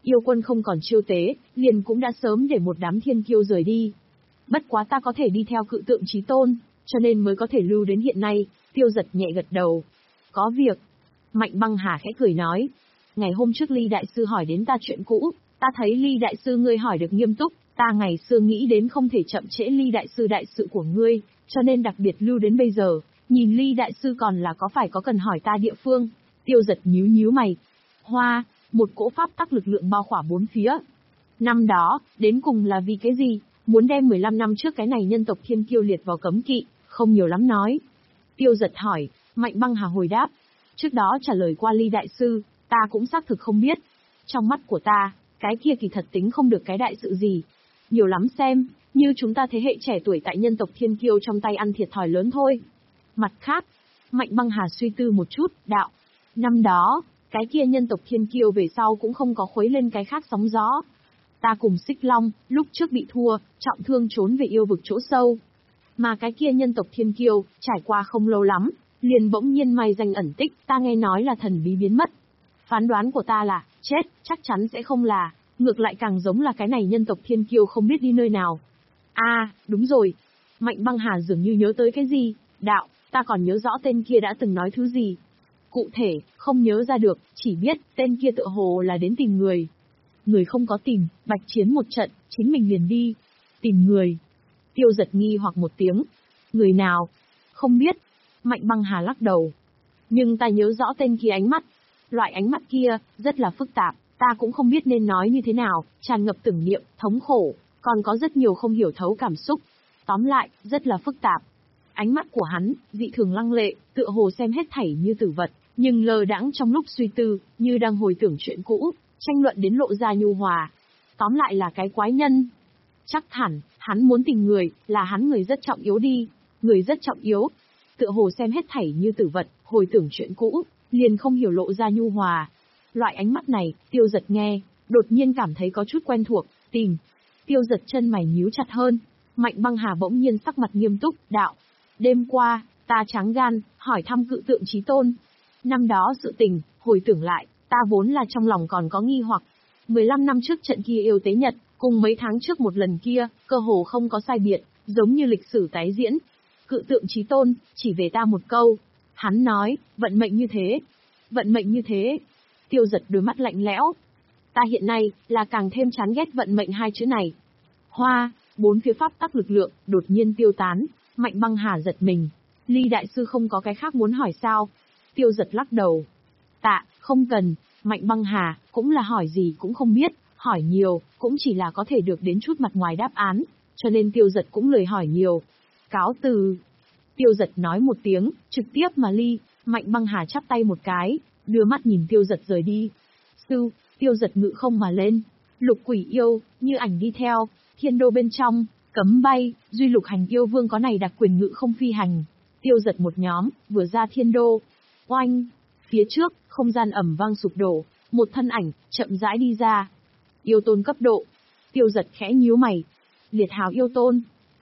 Yêu quân không còn chiêu tế, liền cũng đã sớm để một đám thiên kiêu rời đi. Bất quá ta có thể đi theo cự tượng chí tôn, cho nên mới có thể lưu đến hiện nay. Tiêu Giật nhẹ gật đầu. Có việc. Mạnh Băng Hà khẽ cười nói. Ngày hôm trước Ly Đại Sư hỏi đến ta chuyện cũ, ta thấy Ly Đại Sư ngươi hỏi được nghiêm túc, ta ngày xưa nghĩ đến không thể chậm trễ Ly Đại Sư đại sự của ngươi, cho nên đặc biệt lưu đến bây giờ, nhìn Ly Đại Sư còn là có phải có cần hỏi ta địa phương. Tiêu Giật nhíu nhíu mày. Hoa, một cỗ pháp tắc lực lượng bao khỏa bốn phía. Năm đó, đến cùng là vì cái gì? Muốn đem mười lăm năm trước cái này nhân tộc thiên kiêu liệt vào cấm kỵ, không nhiều lắm nói. Tiêu Giật hỏi, Mạnh Băng Hà hồi đáp. Trước đó trả lời qua Ly Đại Sư, ta cũng xác thực không biết. Trong mắt của ta, cái kia kỳ thật tính không được cái đại sự gì. Nhiều lắm xem, như chúng ta thế hệ trẻ tuổi tại nhân tộc thiên kiêu trong tay ăn thiệt thòi lớn thôi. Mặt khác, Mạnh Băng Hà suy tư một chút, đạo. Năm đó, cái kia nhân tộc thiên kiêu về sau cũng không có khuấy lên cái khác sóng gió. Ta cùng Xích Long, lúc trước bị thua, trọng thương trốn về yêu vực chỗ sâu. Mà cái kia nhân tộc thiên kiêu, trải qua không lâu lắm, liền bỗng nhiên may danh ẩn tích, ta nghe nói là thần bí biến mất. Phán đoán của ta là, chết, chắc chắn sẽ không là, ngược lại càng giống là cái này nhân tộc thiên kiêu không biết đi nơi nào. À, đúng rồi. Mạnh Băng Hà dường như nhớ tới cái gì, đạo, ta còn nhớ rõ tên kia đã từng nói thứ gì. Cụ thể, không nhớ ra được, chỉ biết, tên kia tựa hồ là đến tìm người. Người không có tìm, bạch chiến một trận, chính mình liền đi. Tìm người. Tiêu Giật nghi hoặc một tiếng. Người nào? Không biết. Mạnh Băng Hà lắc đầu. Nhưng ta nhớ rõ tên kia ánh mắt. Loại ánh mắt kia, rất là phức tạp, ta cũng không biết nên nói như thế nào, tràn ngập tưởng niệm, thống khổ, còn có rất nhiều không hiểu thấu cảm xúc. Tóm lại, rất là phức tạp. Ánh mắt của hắn, dị thường lăng lệ, tựa hồ xem hết thảy như tử vật, nhưng lờ đãng trong lúc suy tư, như đang hồi tưởng chuyện cũ, tranh luận đến lộ ra nhu hòa. Tóm lại là cái quái nhân. Chắc hẳn, hắn muốn tìm người, là hắn người rất trọng yếu đi. Người rất trọng yếu. Tựa hồ xem hết thảy như tử vật, hồi tưởng chuyện cũ, liền không hiểu lộ ra nhu hòa. Loại ánh mắt này, Tiêu Giật nghe, đột nhiên cảm thấy có chút quen thuộc, tìm. Tiêu Giật chân mày nhíu chặt hơn. Mạnh Băng Hà bỗng nhiên sắc mặt nghiêm túc, đạo. Đêm qua, ta trắng gan, hỏi thăm cự tượng chí tôn. Năm đó sự tình, hồi tưởng lại, ta vốn là trong lòng còn có nghi hoặc. mười lăm năm trước trận kia yêu tế nhật, cùng mấy tháng trước một lần kia, cơ hồ không có sai biệt, giống như lịch sử tái diễn. Cự tượng chí tôn, chỉ về ta một câu. Hắn nói, vận mệnh như thế. Vận mệnh như thế. Tiêu Giật đôi mắt lạnh lẽo. Ta hiện nay, là càng thêm chán ghét vận mệnh hai chữ này. Hoa, bốn phía pháp tắc lực lượng, đột nhiên tiêu tán. Mạnh Băng Hà giật mình. Ly Đại Sư không có cái khác muốn hỏi sao? Tiêu Giật lắc đầu. Tạ, không cần. Mạnh Băng Hà, cũng là hỏi gì cũng không biết, hỏi nhiều, cũng chỉ là có thể được đến chút mặt ngoài đáp án, cho nên Tiêu Giật cũng lười hỏi nhiều. Cáo từ. Tiêu Giật nói một tiếng, trực tiếp mà ly. Mạnh Băng Hà chắp tay một cái, đưa mắt nhìn Tiêu Giật rời đi. Sư, Tiêu Giật ngự không mà lên. Lục Quỷ Yêu, như ảnh đi theo, thiên đô bên trong, cấm bay, duy Lục Hành Yêu Vương có này đặc quyền ngự không phi hành. Tiêu Giật một nhóm, vừa ra thiên đô. Oanh! Phía trước, không gian ầm vang sụp đổ, một thân ảnh, chậm rãi đi ra. Yêu tôn cấp độ. Tiêu Giật khẽ nhíu mày. Liệt hào yêu tôn.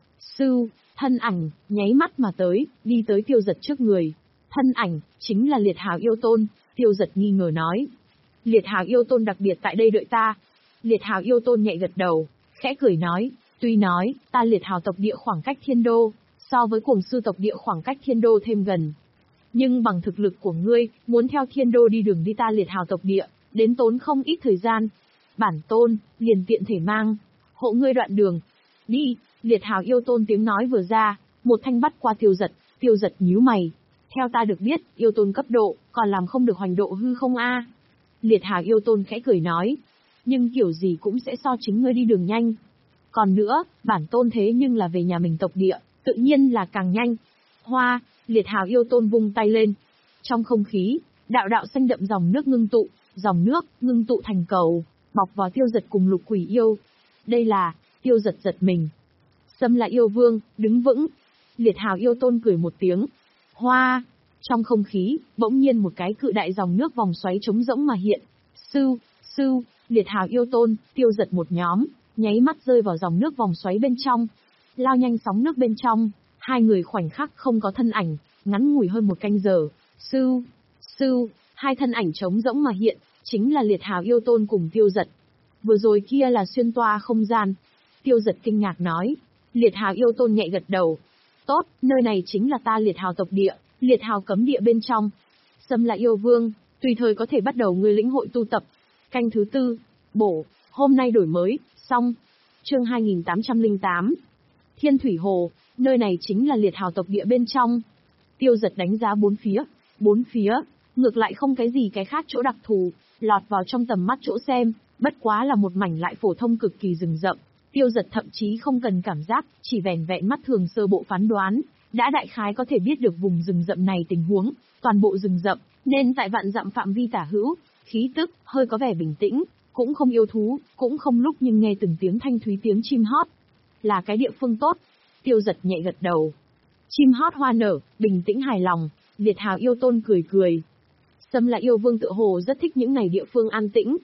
Sư, thân ảnh, nháy mắt mà tới, đi tới Tiêu Giật trước người. Thân ảnh, chính là liệt hào yêu tôn. Tiêu Giật nghi ngờ nói. Liệt hào yêu tôn đặc biệt tại đây đợi ta. Liệt hào yêu tôn nhẹ gật đầu, khẽ cười nói. Tuy nói, ta liệt hào tộc địa khoảng cách thiên đô, so với cuồng sư tộc địa khoảng cách thiên đô thêm gần. Nhưng bằng thực lực của ngươi, muốn theo thiên đô đi đường đi ta liệt hào tộc địa, đến tốn không ít thời gian. Bản tôn, liền tiện thể mang, hộ ngươi đoạn đường. Đi, liệt hào yêu tôn tiếng nói vừa ra, một thanh bắt qua Tiêu Giật, Tiêu Giật nhíu mày. Theo ta được biết, yêu tôn cấp độ, còn làm không được hoành độ hư không a? Liệt hào yêu tôn khẽ cười nói. Nhưng kiểu gì cũng sẽ so chính ngươi đi đường nhanh. Còn nữa, bản tôn thế nhưng là về nhà mình tộc địa, tự nhiên là càng nhanh. Hoa, liệt hào yêu tôn vung tay lên. Trong không khí, đạo đạo xanh đậm dòng nước ngưng tụ, dòng nước ngưng tụ thành cầu, bọc vào Tiêu Giật cùng Lục Quỷ Yêu. Đây là, Tiêu Giật giật mình. Sâm là yêu vương, đứng vững. Liệt hào yêu tôn cười một tiếng. Hoa, trong không khí, bỗng nhiên một cái cự đại dòng nước vòng xoáy trống rỗng mà hiện. Sư, sư, liệt hào yêu tôn, Tiêu Giật một nhóm, nháy mắt rơi vào dòng nước vòng xoáy bên trong. Lao nhanh sóng nước bên trong, hai người khoảnh khắc không có thân ảnh, ngắn ngủi hơn một canh giờ. Sư, sư, hai thân ảnh trống rỗng mà hiện, chính là liệt hào yêu tôn cùng Tiêu Giật. Vừa rồi kia là xuyên toa không gian. Tiêu Giật kinh ngạc nói. Liệt Hào yêu tôn nhẹ gật đầu. Tốt, nơi này chính là ta Liệt Hào tộc địa, Liệt Hào cấm địa bên trong. Xâm là yêu vương, tùy thời có thể bắt đầu ngươi lĩnh hội tu tập. Canh thứ tư, bổ, hôm nay đổi mới, xong. Chương hai nghìn tám trăm lẻ tám. Thiên Thủy Hồ, nơi này chính là Liệt Hào tộc địa bên trong. Tiêu Giật đánh giá bốn phía, bốn phía, ngược lại không cái gì cái khác chỗ đặc thù, lọt vào trong tầm mắt chỗ xem, bất quá là một mảnh lại phổ thông cực kỳ rừng rậm. Tiêu Giật thậm chí không cần cảm giác, chỉ vẻn vẹn mắt thường sơ bộ phán đoán, đã đại khái có thể biết được vùng rừng rậm này tình huống, toàn bộ rừng rậm, nên tại vạn dặm phạm vi tả hữu, khí tức hơi có vẻ bình tĩnh, cũng không yêu thú, cũng không lúc nhưng nghe từng tiếng thanh thúy tiếng chim hót. Là cái địa phương tốt. Tiêu Giật nhẹ gật đầu. Chim hót hoa nở, bình tĩnh hài lòng, Liệt Hào yêu tôn cười cười. Xâm là yêu vương tự hồ rất thích những này địa phương an tĩnh.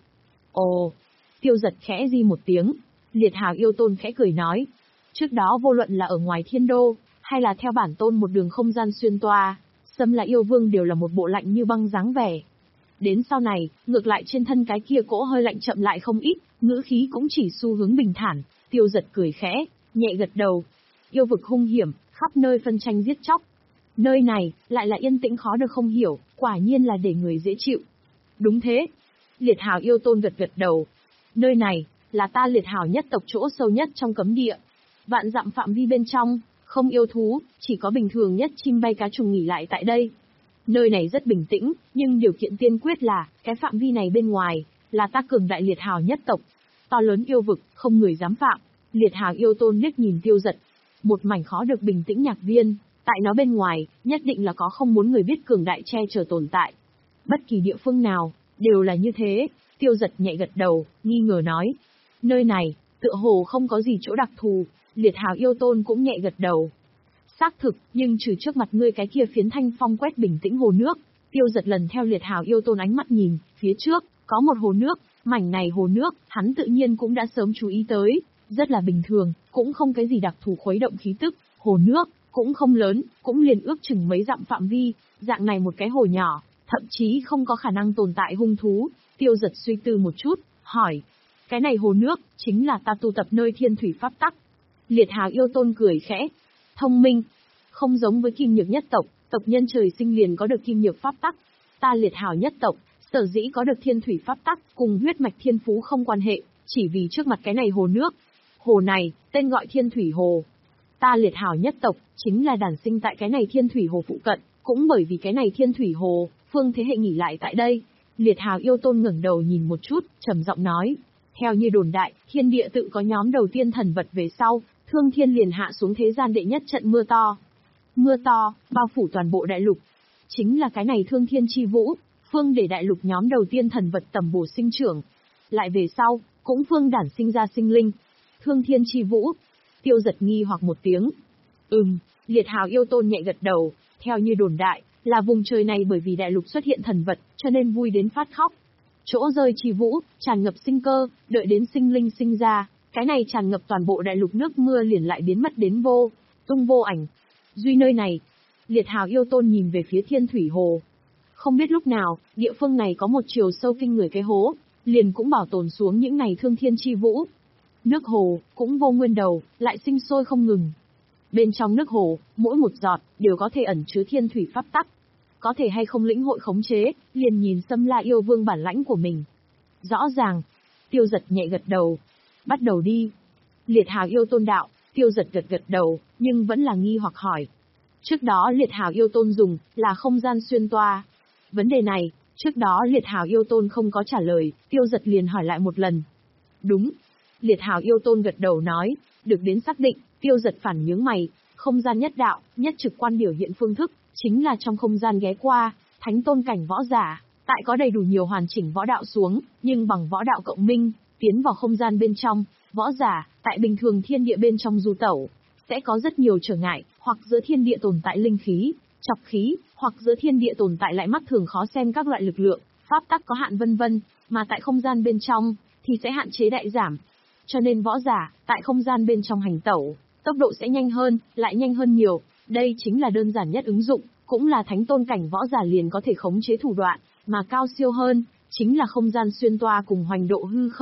Ồ, Tiêu Giật khẽ di một tiếng, Liệt Hào yêu tôn khẽ cười nói. Trước đó vô luận là ở ngoài thiên đô, hay là theo bản tôn một đường không gian xuyên toa, Xâm là yêu vương đều là một bộ lạnh như băng dáng vẻ. Đến sau này, ngược lại trên thân cái kia cỗ hơi lạnh chậm lại không ít, ngữ khí cũng chỉ xu hướng bình thản. Tiêu Giật cười khẽ, nhẹ gật đầu. Yêu vực hung hiểm, khắp nơi phân tranh giết chóc. Nơi này, lại là yên tĩnh khó được không hiểu, quả nhiên là để người dễ chịu. Đúng thế. Liệt Hào yêu tôn gật gật đầu. Nơi này, là ta Liệt Hào nhất tộc chỗ sâu nhất trong cấm địa. Vạn dặm phạm vi bên trong, không yêu thú, chỉ có bình thường nhất chim bay cá trùng nghỉ lại tại đây. Nơi này rất bình tĩnh, nhưng điều kiện tiên quyết là, cái phạm vi này bên ngoài, là ta cường đại Liệt Hào nhất tộc. To lớn yêu vực, không người dám phạm. Liệt Hào yêu tôn liếc nhìn Tiêu Giật. Một mảnh khó được bình tĩnh nhạc viên, tại nó bên ngoài, nhất định là có không muốn người biết cường đại che chở tồn tại. Bất kỳ địa phương nào, đều là như thế. Tiêu Giật nhẹ gật đầu, nghi ngờ nói. Nơi này, tựa hồ không có gì chỗ đặc thù. Liệt Hào yêu tôn cũng nhẹ gật đầu. Xác thực, nhưng trừ trước mặt ngươi cái kia phiến thanh phong quét bình tĩnh hồ nước. Tiêu Giật lần theo Liệt Hào yêu tôn ánh mắt nhìn, phía trước, có một hồ nước. Mảnh này hồ nước, hắn tự nhiên cũng đã sớm chú ý tới. Rất là bình thường, cũng không cái gì đặc thù khuấy động khí tức. Hồ nước, cũng không lớn, cũng liền ước chừng mấy dặm phạm vi. Dạng này một cái hồ nhỏ, thậm chí không có khả năng tồn tại hung thú. Tiêu Giật suy tư một chút, hỏi. Cái này hồ nước, chính là ta tu tập nơi thiên thủy pháp tắc. Liệt Hào yêu tôn cười khẽ. Thông minh. Không giống với Kim Nhược nhất tộc, tộc nhân trời sinh liền có được Kim Nhược pháp tắc. Ta Liệt Hào nhất tộc, sở dĩ có được thiên thủy pháp tắc, cùng huyết mạch thiên phú không quan hệ, chỉ vì trước mặt cái này hồ nước. Hồ này, tên gọi Thiên Thủy Hồ. Ta Liệt Hào nhất tộc, chính là đản sinh tại cái này Thiên Thủy Hồ phụ cận, cũng bởi vì cái này Thiên Thủy Hồ, phương thế hệ nghỉ lại tại đây. Liệt Hào yêu tôn ngẩng đầu nhìn một chút, trầm giọng nói. Theo như đồn đại, thiên địa tự có nhóm đầu tiên thần vật về sau, Thương Thiên liền hạ xuống thế gian đệ nhất trận mưa to. Mưa to, bao phủ toàn bộ đại lục. Chính là cái này Thương Thiên chi vũ, phương để đại lục nhóm đầu tiên thần vật tầm bổ sinh trưởng. Lại về sau, cũng phương đản sinh ra sinh linh. Thương Thiên chi vũ. Tiêu Giật nghi hoặc một tiếng. Ừm, Liệt Hào yêu tôn nhẹ gật đầu, theo như đồn đại, là vùng trời này bởi vì đại lục xuất hiện thần vật, cho nên vui đến phát khóc. Chỗ rơi chi vũ, tràn ngập sinh cơ, đợi đến sinh linh sinh ra, cái này tràn ngập toàn bộ đại lục nước mưa liền lại biến mất đến vô, tung vô ảnh. Duy nơi này, Liệt Hào yêu tôn nhìn về phía Thiên Thủy Hồ. Không biết lúc nào, địa phương này có một chiều sâu kinh người cái hố, liền cũng bảo tồn xuống những này thương thiên chi vũ. Nước hồ, cũng vô nguyên đầu, lại sinh sôi không ngừng. Bên trong nước hồ, mỗi một giọt, đều có thể ẩn chứa thiên thủy pháp tắc. Có thể hay không lĩnh hội khống chế, liền nhìn Xâm La yêu vương bản lãnh của mình. Rõ ràng. Tiêu Giật nhẹ gật đầu. Bắt đầu đi. Liệt Hào yêu tôn đạo, Tiêu Giật gật gật đầu, nhưng vẫn là nghi hoặc hỏi. Trước đó Liệt Hào yêu tôn dùng, là không gian xuyên toa. Vấn đề này, trước đó Liệt Hào yêu tôn không có trả lời, Tiêu Giật liền hỏi lại một lần. Đúng. Liệt Hào yêu tôn gật đầu nói, được đến xác định, Tiêu Giật phản nhướng mày, không gian nhất đạo, nhất trực quan biểu hiện phương thức, chính là trong không gian ghé qua, thánh tôn cảnh võ giả, tại có đầy đủ nhiều hoàn chỉnh võ đạo xuống, nhưng bằng võ đạo cộng minh, tiến vào không gian bên trong, võ giả, tại bình thường thiên địa bên trong du tẩu, sẽ có rất nhiều trở ngại, hoặc giữa thiên địa tồn tại linh khí, chọc khí, hoặc giữa thiên địa tồn tại lại mắt thường khó xem các loại lực lượng, pháp tắc có hạn vân vân, mà tại không gian bên trong, thì sẽ hạn chế đại giảm. Cho nên võ giả, tại không gian bên trong hành tẩu, tốc độ sẽ nhanh hơn, lại nhanh hơn nhiều, đây chính là đơn giản nhất ứng dụng, cũng là thánh tôn cảnh võ giả liền có thể khống chế thủ đoạn, mà cao siêu hơn, chính là không gian xuyên toa cùng hoành độ hư không,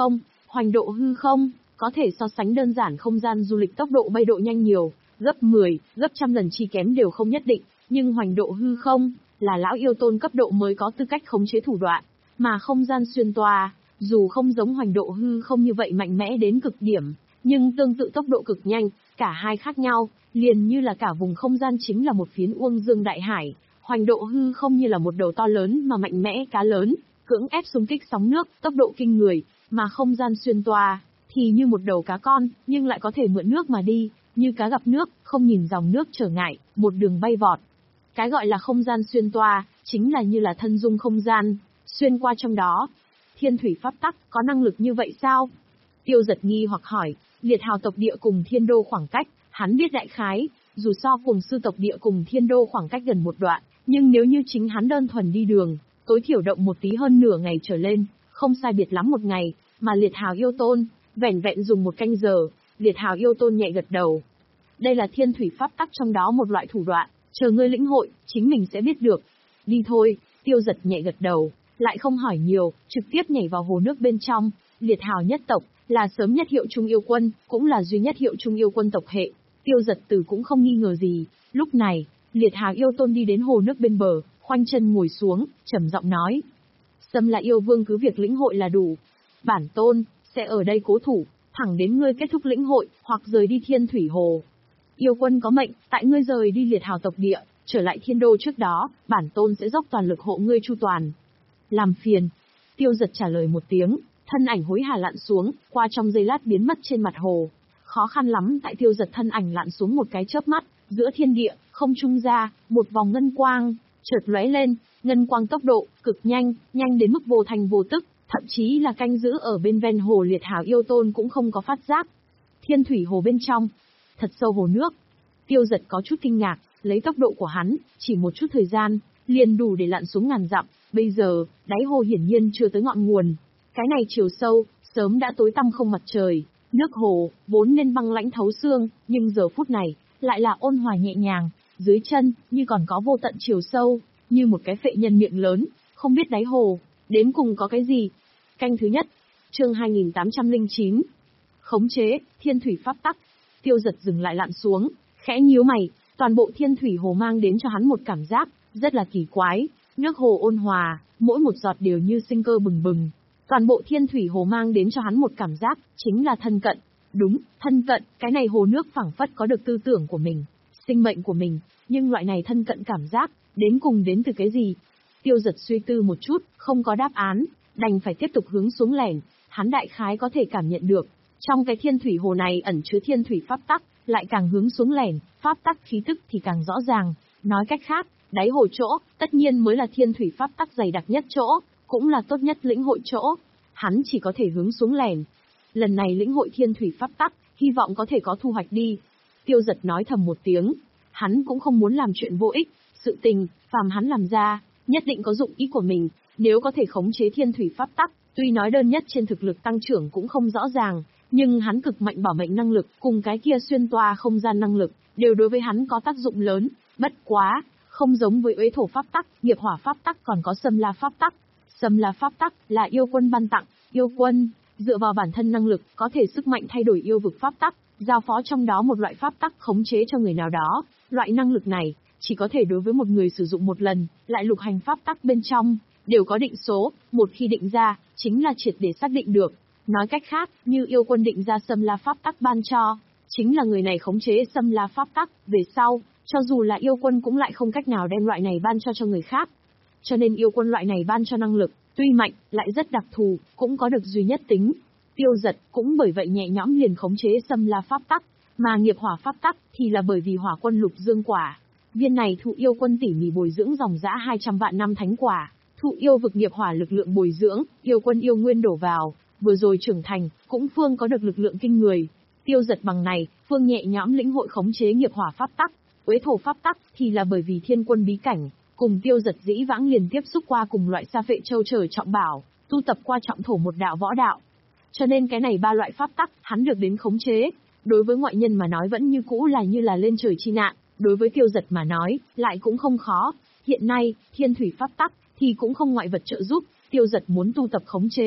Hoành độ hư không, có thể so sánh đơn giản không gian du lịch tốc độ bay độ nhanh nhiều, gấp mười, gấp trăm lần chi kém đều không nhất định, nhưng hoành độ hư không, là lão yêu tôn cấp độ mới có tư cách khống chế thủ đoạn, mà không gian xuyên toa, dù không giống hoành độ hư không như vậy mạnh mẽ đến cực điểm, nhưng tương tự tốc độ cực nhanh, cả hai khác nhau, liền như là cả vùng không gian chính là một phiến uông dương đại hải, hoành độ hư không như là một đầu to lớn mà mạnh mẽ cá lớn, cưỡng ép xung kích sóng nước, tốc độ kinh người, mà không gian xuyên toa thì như một đầu cá con, nhưng lại có thể mượn nước mà đi, như cá gặp nước, không nhìn dòng nước trở ngại, một đường bay vọt. Cái gọi là không gian xuyên toa, chính là như là thân dung không gian, xuyên qua trong đó. Thiên thủy pháp tắc, có năng lực như vậy sao? Tiêu Giật nghi hoặc hỏi, liệt hào tộc địa cùng thiên đô khoảng cách, hắn biết đại khái, dù so cùng sư tộc địa cùng thiên đô khoảng cách gần một đoạn, nhưng nếu như chính hắn đơn thuần đi đường, tối thiểu động một tí hơn nửa ngày trở lên, không sai biệt lắm một ngày, mà liệt hào yêu tôn, vẻn vẹn dùng một canh giờ, liệt hào yêu tôn nhẹ gật đầu. Đây là thiên thủy pháp tắc trong đó một loại thủ đoạn, chờ ngươi lĩnh hội, chính mình sẽ biết được. Đi thôi, Tiêu Giật nhẹ gật đầu, lại không hỏi nhiều, trực tiếp nhảy vào hồ nước bên trong. Liệt hào nhất tộc, là sớm nhất hiệu trung yêu quân, cũng là duy nhất hiệu trung yêu quân tộc hệ. Tiêu Giật từ cũng không nghi ngờ gì. Lúc này, liệt hào yêu tôn đi đến hồ nước bên bờ, khoanh chân ngồi xuống, trầm giọng nói. Sâm là yêu vương, cứ việc lĩnh hội là đủ. Bản tôn, sẽ ở đây cố thủ, thẳng đến ngươi kết thúc lĩnh hội, hoặc rời đi thiên thủy hồ. Yêu quân có mệnh, tại ngươi rời đi liệt hào tộc địa, trở lại thiên đô trước đó, bản tôn sẽ dốc toàn lực hộ ngươi chu toàn. Làm phiền. Tiêu Giật trả lời một tiếng, thân ảnh hối hả lặn xuống, qua trong giây lát biến mất trên mặt hồ. Khó khăn lắm tại Tiêu Giật thân ảnh lặn xuống một cái chớp mắt, giữa thiên địa, không trung ra, một vòng ngân quang, chợt lóe lên, ngân quang tốc độ, cực nhanh, nhanh đến mức vô thành vô tức, thậm chí là canh giữ ở bên ven hồ liệt hào yêu tôn cũng không có phát giác. Thiên thủy hồ bên trong, thật sâu hồ nước. Tiêu Giật có chút kinh ngạc, lấy tốc độ của hắn, chỉ một chút thời gian, liền đủ để lặn xuống ngàn dặm, bây giờ, đáy hồ hiển nhiên chưa tới ngọn nguồn. Cái này chiều sâu, sớm đã tối tăm không mặt trời, nước hồ, vốn nên băng lãnh thấu xương, nhưng giờ phút này, lại là ôn hòa nhẹ nhàng, dưới chân, như còn có vô tận chiều sâu, như một cái phệ nhân miệng lớn, không biết đáy hồ, đến cùng có cái gì. Canh thứ nhất, chương hai nghìn tám trăm lẻ chín, khống chế, thiên thủy pháp tắc. Tiêu Giật dừng lại lặn xuống, khẽ nhíu mày, toàn bộ thiên thủy hồ mang đến cho hắn một cảm giác, rất là kỳ quái, nước hồ ôn hòa, mỗi một giọt đều như sinh cơ bừng bừng. Toàn bộ thiên thủy hồ mang đến cho hắn một cảm giác, chính là thân cận. Đúng, thân cận, cái này hồ nước phảng phất có được tư tưởng của mình, sinh mệnh của mình, nhưng loại này thân cận cảm giác, đến cùng đến từ cái gì? Tiêu Giật suy tư một chút, không có đáp án, đành phải tiếp tục hướng xuống lẻn, hắn đại khái có thể cảm nhận được. Trong cái thiên thủy hồ này ẩn chứa thiên thủy pháp tắc, lại càng hướng xuống lẻn, pháp tắc khí tức thì càng rõ ràng. Nói cách khác, đáy hồ chỗ, tất nhiên mới là thiên thủy pháp tắc dày đặc nhất chỗ, cũng là tốt nhất lĩnh hội chỗ. Hắn chỉ có thể hướng xuống lẻn. Lần này lĩnh hội thiên thủy pháp tắc, hy vọng có thể có thu hoạch đi. Tiêu Giật nói thầm một tiếng. Hắn cũng không muốn làm chuyện vô ích, sự tình, phàm hắn làm ra, nhất định có dụng ý của mình. Nếu có thể khống chế thiên thủy pháp tắc, tuy nói đơn nhất trên thực lực tăng trưởng cũng không rõ ràng, nhưng hắn cực mạnh bảo mệnh năng lực cùng cái kia xuyên toa không gian năng lực, đều đối với hắn có tác dụng lớn. Bất quá, không giống với uế thổ pháp tắc, nghiệp hỏa pháp tắc còn có xâm la pháp tắc. Xâm la pháp tắc là yêu quân ban tặng, yêu quân, dựa vào bản thân năng lực, có thể sức mạnh thay đổi yêu vực pháp tắc, giao phó trong đó một loại pháp tắc khống chế cho người nào đó. Loại năng lực này, chỉ có thể đối với một người sử dụng một lần, lại lục hành pháp tắc bên trong, đều có định số, một khi định ra, chính là triệt để xác định được. Nói cách khác, như yêu quân định ra xâm la pháp tắc ban cho, chính là người này khống chế xâm la pháp tắc, về sau, cho dù là yêu quân cũng lại không cách nào đem loại này ban cho cho người khác. Cho nên yêu quân loại này ban cho năng lực, tuy mạnh, lại rất đặc thù, cũng có được duy nhất tính. Tiêu Giật cũng bởi vậy nhẹ nhõm liền khống chế xâm la pháp tắc, mà nghiệp hỏa pháp tắc thì là bởi vì hỏa quân lục dương quả. Viên này thụ yêu quân tỉ mỉ bồi dưỡng dòng dã hai trăm vạn năm thánh quả, thụ yêu vực nghiệp hỏa lực lượng bồi dưỡng, yêu quân yêu nguyên đổ vào, vừa rồi trưởng thành, cũng phương có được lực lượng kinh người. Tiêu Giật bằng này, phương nhẹ nhõm lĩnh hội khống chế nghiệp hỏa pháp tắc, uế thổ pháp tắc thì là bởi vì thiên quân bí cảnh, cùng Tiêu Giật dĩ vãng liền tiếp xúc qua cùng loại sa phệ châu trời trọng bảo, tu tập qua trọng thổ một đạo võ đạo. Cho nên cái này ba loại pháp tắc, hắn được đến khống chế, đối với ngoại nhân mà nói vẫn như cũ là như là lên trời chi nạn, đối với Tiêu Giật mà nói, lại cũng không khó. Hiện nay, thiên thủy pháp tắc thì cũng không ngoại vật trợ giúp, Tiêu Giật muốn tu tập khống chế,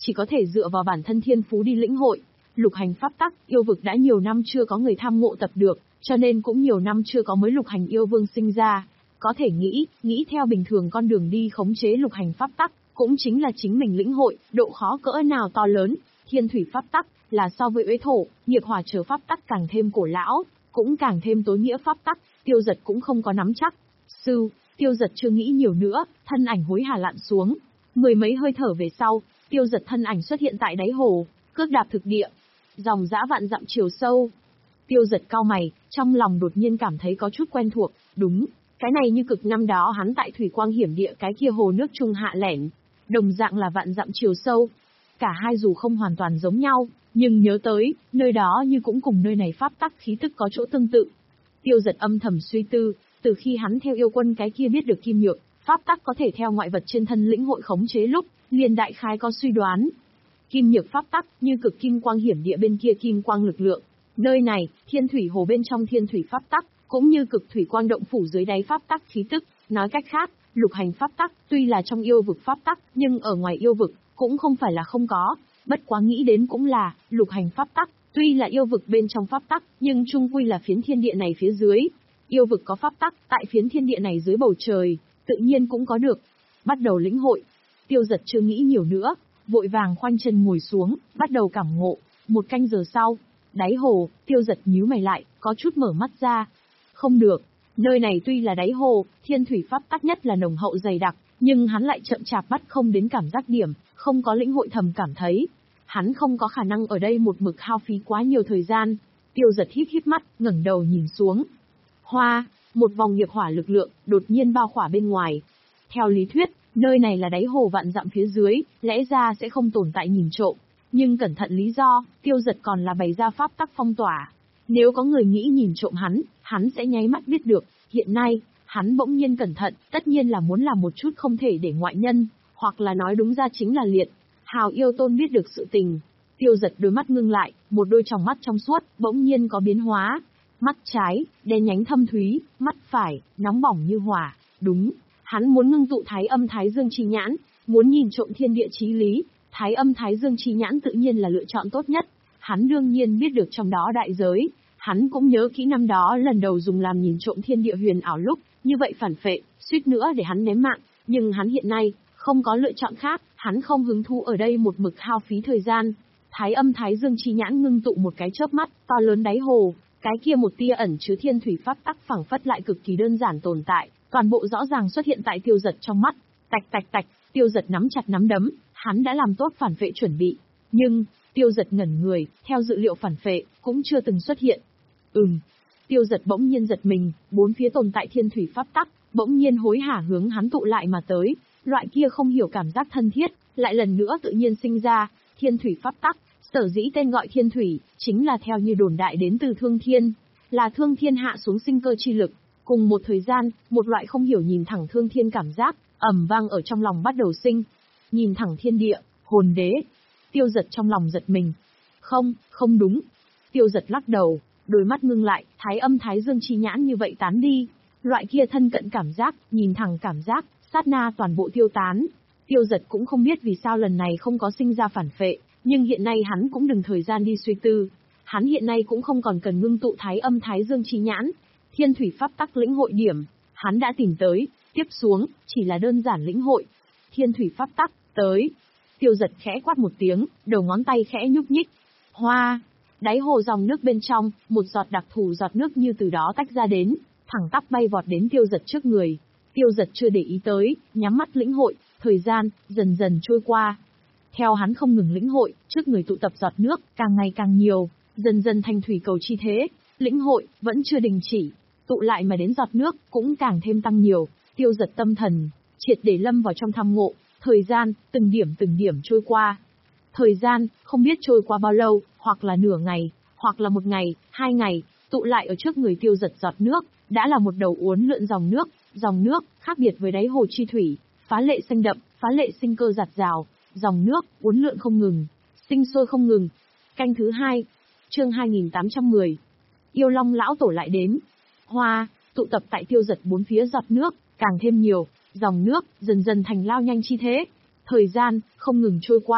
chỉ có thể dựa vào bản thân thiên phú đi lĩnh hội. Lục hành pháp tắc, yêu vực đã nhiều năm chưa có người tham ngộ tập được, cho nên cũng nhiều năm chưa có mới lục hành yêu vương sinh ra. Có thể nghĩ, nghĩ theo bình thường con đường đi khống chế lục hành pháp tắc, cũng chính là chính mình lĩnh hội, độ khó cỡ nào to lớn. Thiên thủy pháp tắc là so với uế thổ, nghiệp hỏa chờ pháp tắc càng thêm cổ lão, cũng càng thêm tối nghĩa pháp tắc, Tiêu Dật cũng không có nắm chắc. Sư, Tiêu Dật chưa nghĩ nhiều nữa, thân ảnh hối hả lặn xuống. Mười mấy hơi thở về sau, Tiêu Dật thân ảnh xuất hiện tại đáy hồ, cước đạp thực địa. Dòng dã vạn dặm chiều sâu. Tiêu Dật cau mày, trong lòng đột nhiên cảm thấy có chút quen thuộc, đúng, cái này như cực năm đó hắn tại Thủy Quang hiểm địa cái kia hồ nước trung hạ lẻn, đồng dạng là vạn dặm chiều sâu. Cả hai dù không hoàn toàn giống nhau, nhưng nhớ tới, nơi đó như cũng cùng nơi này pháp tắc khí tức có chỗ tương tự. Tiêu Dật âm thầm suy tư, từ khi hắn theo yêu quân cái kia biết được kim nhược, pháp tắc có thể theo ngoại vật trên thân lĩnh hội khống chế lúc, liền đại khái có suy đoán. Kim nhược pháp tắc, như cực kim quang hiểm địa bên kia kim quang lực lượng. Nơi này, thiên thủy hồ bên trong thiên thủy pháp tắc, cũng như cực thủy quang động phủ dưới đáy pháp tắc khí tức. Nói cách khác, lục hành pháp tắc, tuy là trong yêu vực pháp tắc, nhưng ở ngoài yêu vực, cũng không phải là không có. Bất quá nghĩ đến cũng là, lục hành pháp tắc, tuy là yêu vực bên trong pháp tắc, nhưng chung quy là phiến thiên địa này phía dưới. Yêu vực có pháp tắc, tại phiến thiên địa này dưới bầu trời, tự nhiên cũng có được. Bắt đầu lĩnh hội. Tiêu Dật chưa nghĩ nhiều nữa, vội vàng khoanh chân ngồi xuống, bắt đầu cảm ngộ. Một canh giờ sau, đáy hồ, Tiêu Dật nhíu mày lại, có chút mở mắt ra. Không được, nơi này tuy là đáy hồ, thiên thủy pháp tắc nhất là nồng hậu dày đặc, nhưng hắn lại chậm chạp bắt không đến cảm giác điểm, không có lĩnh hội thầm cảm thấy. Hắn không có khả năng ở đây một mực hao phí quá nhiều thời gian. Tiêu Dật híp híp mắt, ngẩng đầu nhìn xuống. Hoa, một vòng nghiệp hỏa lực lượng, đột nhiên bao khỏa bên ngoài. Theo lý thuyết, nơi này là đáy hồ vạn dặm phía dưới, lẽ ra sẽ không tồn tại nhìn trộm. Nhưng cẩn thận lý do, Tiêu Dật còn là bày ra pháp tắc phong tỏa. Nếu có người nghĩ nhìn trộm hắn, hắn sẽ nháy mắt biết được. Hiện nay, hắn bỗng nhiên cẩn thận, tất nhiên là muốn làm một chút không thể để ngoại nhân, hoặc là nói đúng ra chính là liệt. Hào yêu tôn biết được sự tình. Tiêu Dật đôi mắt ngưng lại, một đôi tròng mắt trong suốt, bỗng nhiên có biến hóa. Mắt trái, đen nhánh thâm thúy, mắt phải, nóng bỏng như hỏa. Đúng, hắn muốn ngưng tụ thái âm thái dương chi nhãn, muốn nhìn trộm thiên địa chí lý. Thái âm thái dương chi nhãn tự nhiên là lựa chọn tốt nhất. Hắn đương nhiên biết được trong đó đại giới. Hắn cũng nhớ kỹ năm đó lần đầu dùng làm nhìn trộm thiên địa huyền ảo lúc, như vậy phản phệ, suýt nữa để hắn ném mạng. Nhưng hắn hiện nay, không có lựa chọn khác, hắn không hứng thú ở đây một mực hao phí thời gian. Thái âm thái dương chi nhãn ngưng tụ một cái chớp mắt, to lớn đáy hồ, cái kia một tia ẩn chứa thiên thủy pháp tắc phẳng phất lại cực kỳ đơn giản tồn tại, toàn bộ rõ ràng xuất hiện tại Tiêu Dật trong mắt. Tạch tạch tạch, Tiêu Dật nắm chặt nắm đấm, hắn đã làm tốt phản phệ chuẩn bị. Nhưng, Tiêu Dật ngẩn người, theo dự liệu phản phệ, cũng chưa từng xuất hiện. Ừm. Tiêu Dật bỗng nhiên giật mình, bốn phía tồn tại thiên thủy pháp tắc, bỗng nhiên hối hả hướng hắn tụ lại mà tới. Loại kia không hiểu cảm giác thân thiết, lại lần nữa tự nhiên sinh ra, thiên thủy pháp tắc, sở dĩ tên gọi thiên thủy, chính là theo như đồn đại đến từ thương thiên, là thương thiên hạ xuống sinh cơ chi lực. Cùng một thời gian, một loại không hiểu nhìn thẳng thương thiên cảm giác, ầm vang ở trong lòng bắt đầu sinh. Nhìn thẳng thiên địa, hồn đế. Tiêu Dật trong lòng giật mình. Không, không đúng. Tiêu Dật lắc đầu, đôi mắt ngưng lại, thái âm thái dương chi nhãn như vậy tán đi. Loại kia thân cận cảm giác, nhìn thẳng cảm giác, sát na toàn bộ tiêu tán. Tiêu Dật cũng không biết vì sao lần này không có sinh ra phản phệ, nhưng hiện nay hắn cũng đừng thời gian đi suy tư. Hắn hiện nay cũng không còn cần ngưng tụ thái âm thái dương chi nhãn. Thiên thủy pháp tắc lĩnh hội điểm, hắn đã tìm tới, tiếp xuống, chỉ là đơn giản lĩnh hội. Thiên thủy pháp tắc, tới. Tiêu Dật khẽ quát một tiếng, đầu ngón tay khẽ nhúc nhích. Hoa, đáy hồ dòng nước bên trong, một giọt đặc thù giọt nước như từ đó tách ra đến, thẳng tắp bay vọt đến Tiêu Dật trước người. Tiêu Dật chưa để ý tới, nhắm mắt lĩnh hội, thời gian, dần dần trôi qua. Theo hắn không ngừng lĩnh hội, trước người tụ tập giọt nước, càng ngày càng nhiều, dần dần thành thủy cầu chi thế. Lĩnh hội, vẫn chưa đình chỉ, tụ lại mà đến giọt nước, cũng càng thêm tăng nhiều. Tiêu Dật tâm thần, triệt để lâm vào trong tham ngộ, thời gian, từng điểm từng điểm trôi qua. Thời gian, không biết trôi qua bao lâu, hoặc là nửa ngày, hoặc là một ngày, hai ngày, tụ lại ở trước người Tiêu Dật giọt nước, đã là một đầu uốn lượn dòng nước, dòng nước, khác biệt với đáy hồ chi thủy, phá lệ xanh đậm, phá lệ sinh cơ giạt rào, dòng nước, uốn lượn không ngừng, sinh sôi không ngừng. Canh thứ hai, chương hai nghìn tám trăm mười. Yêu Long lão tổ lại đến. Hoa, tụ tập tại Tiêu Dật bốn phía giọt nước, càng thêm nhiều, dòng nước, dần dần thành lao nhanh chi thế. Thời gian, không ngừng trôi qua,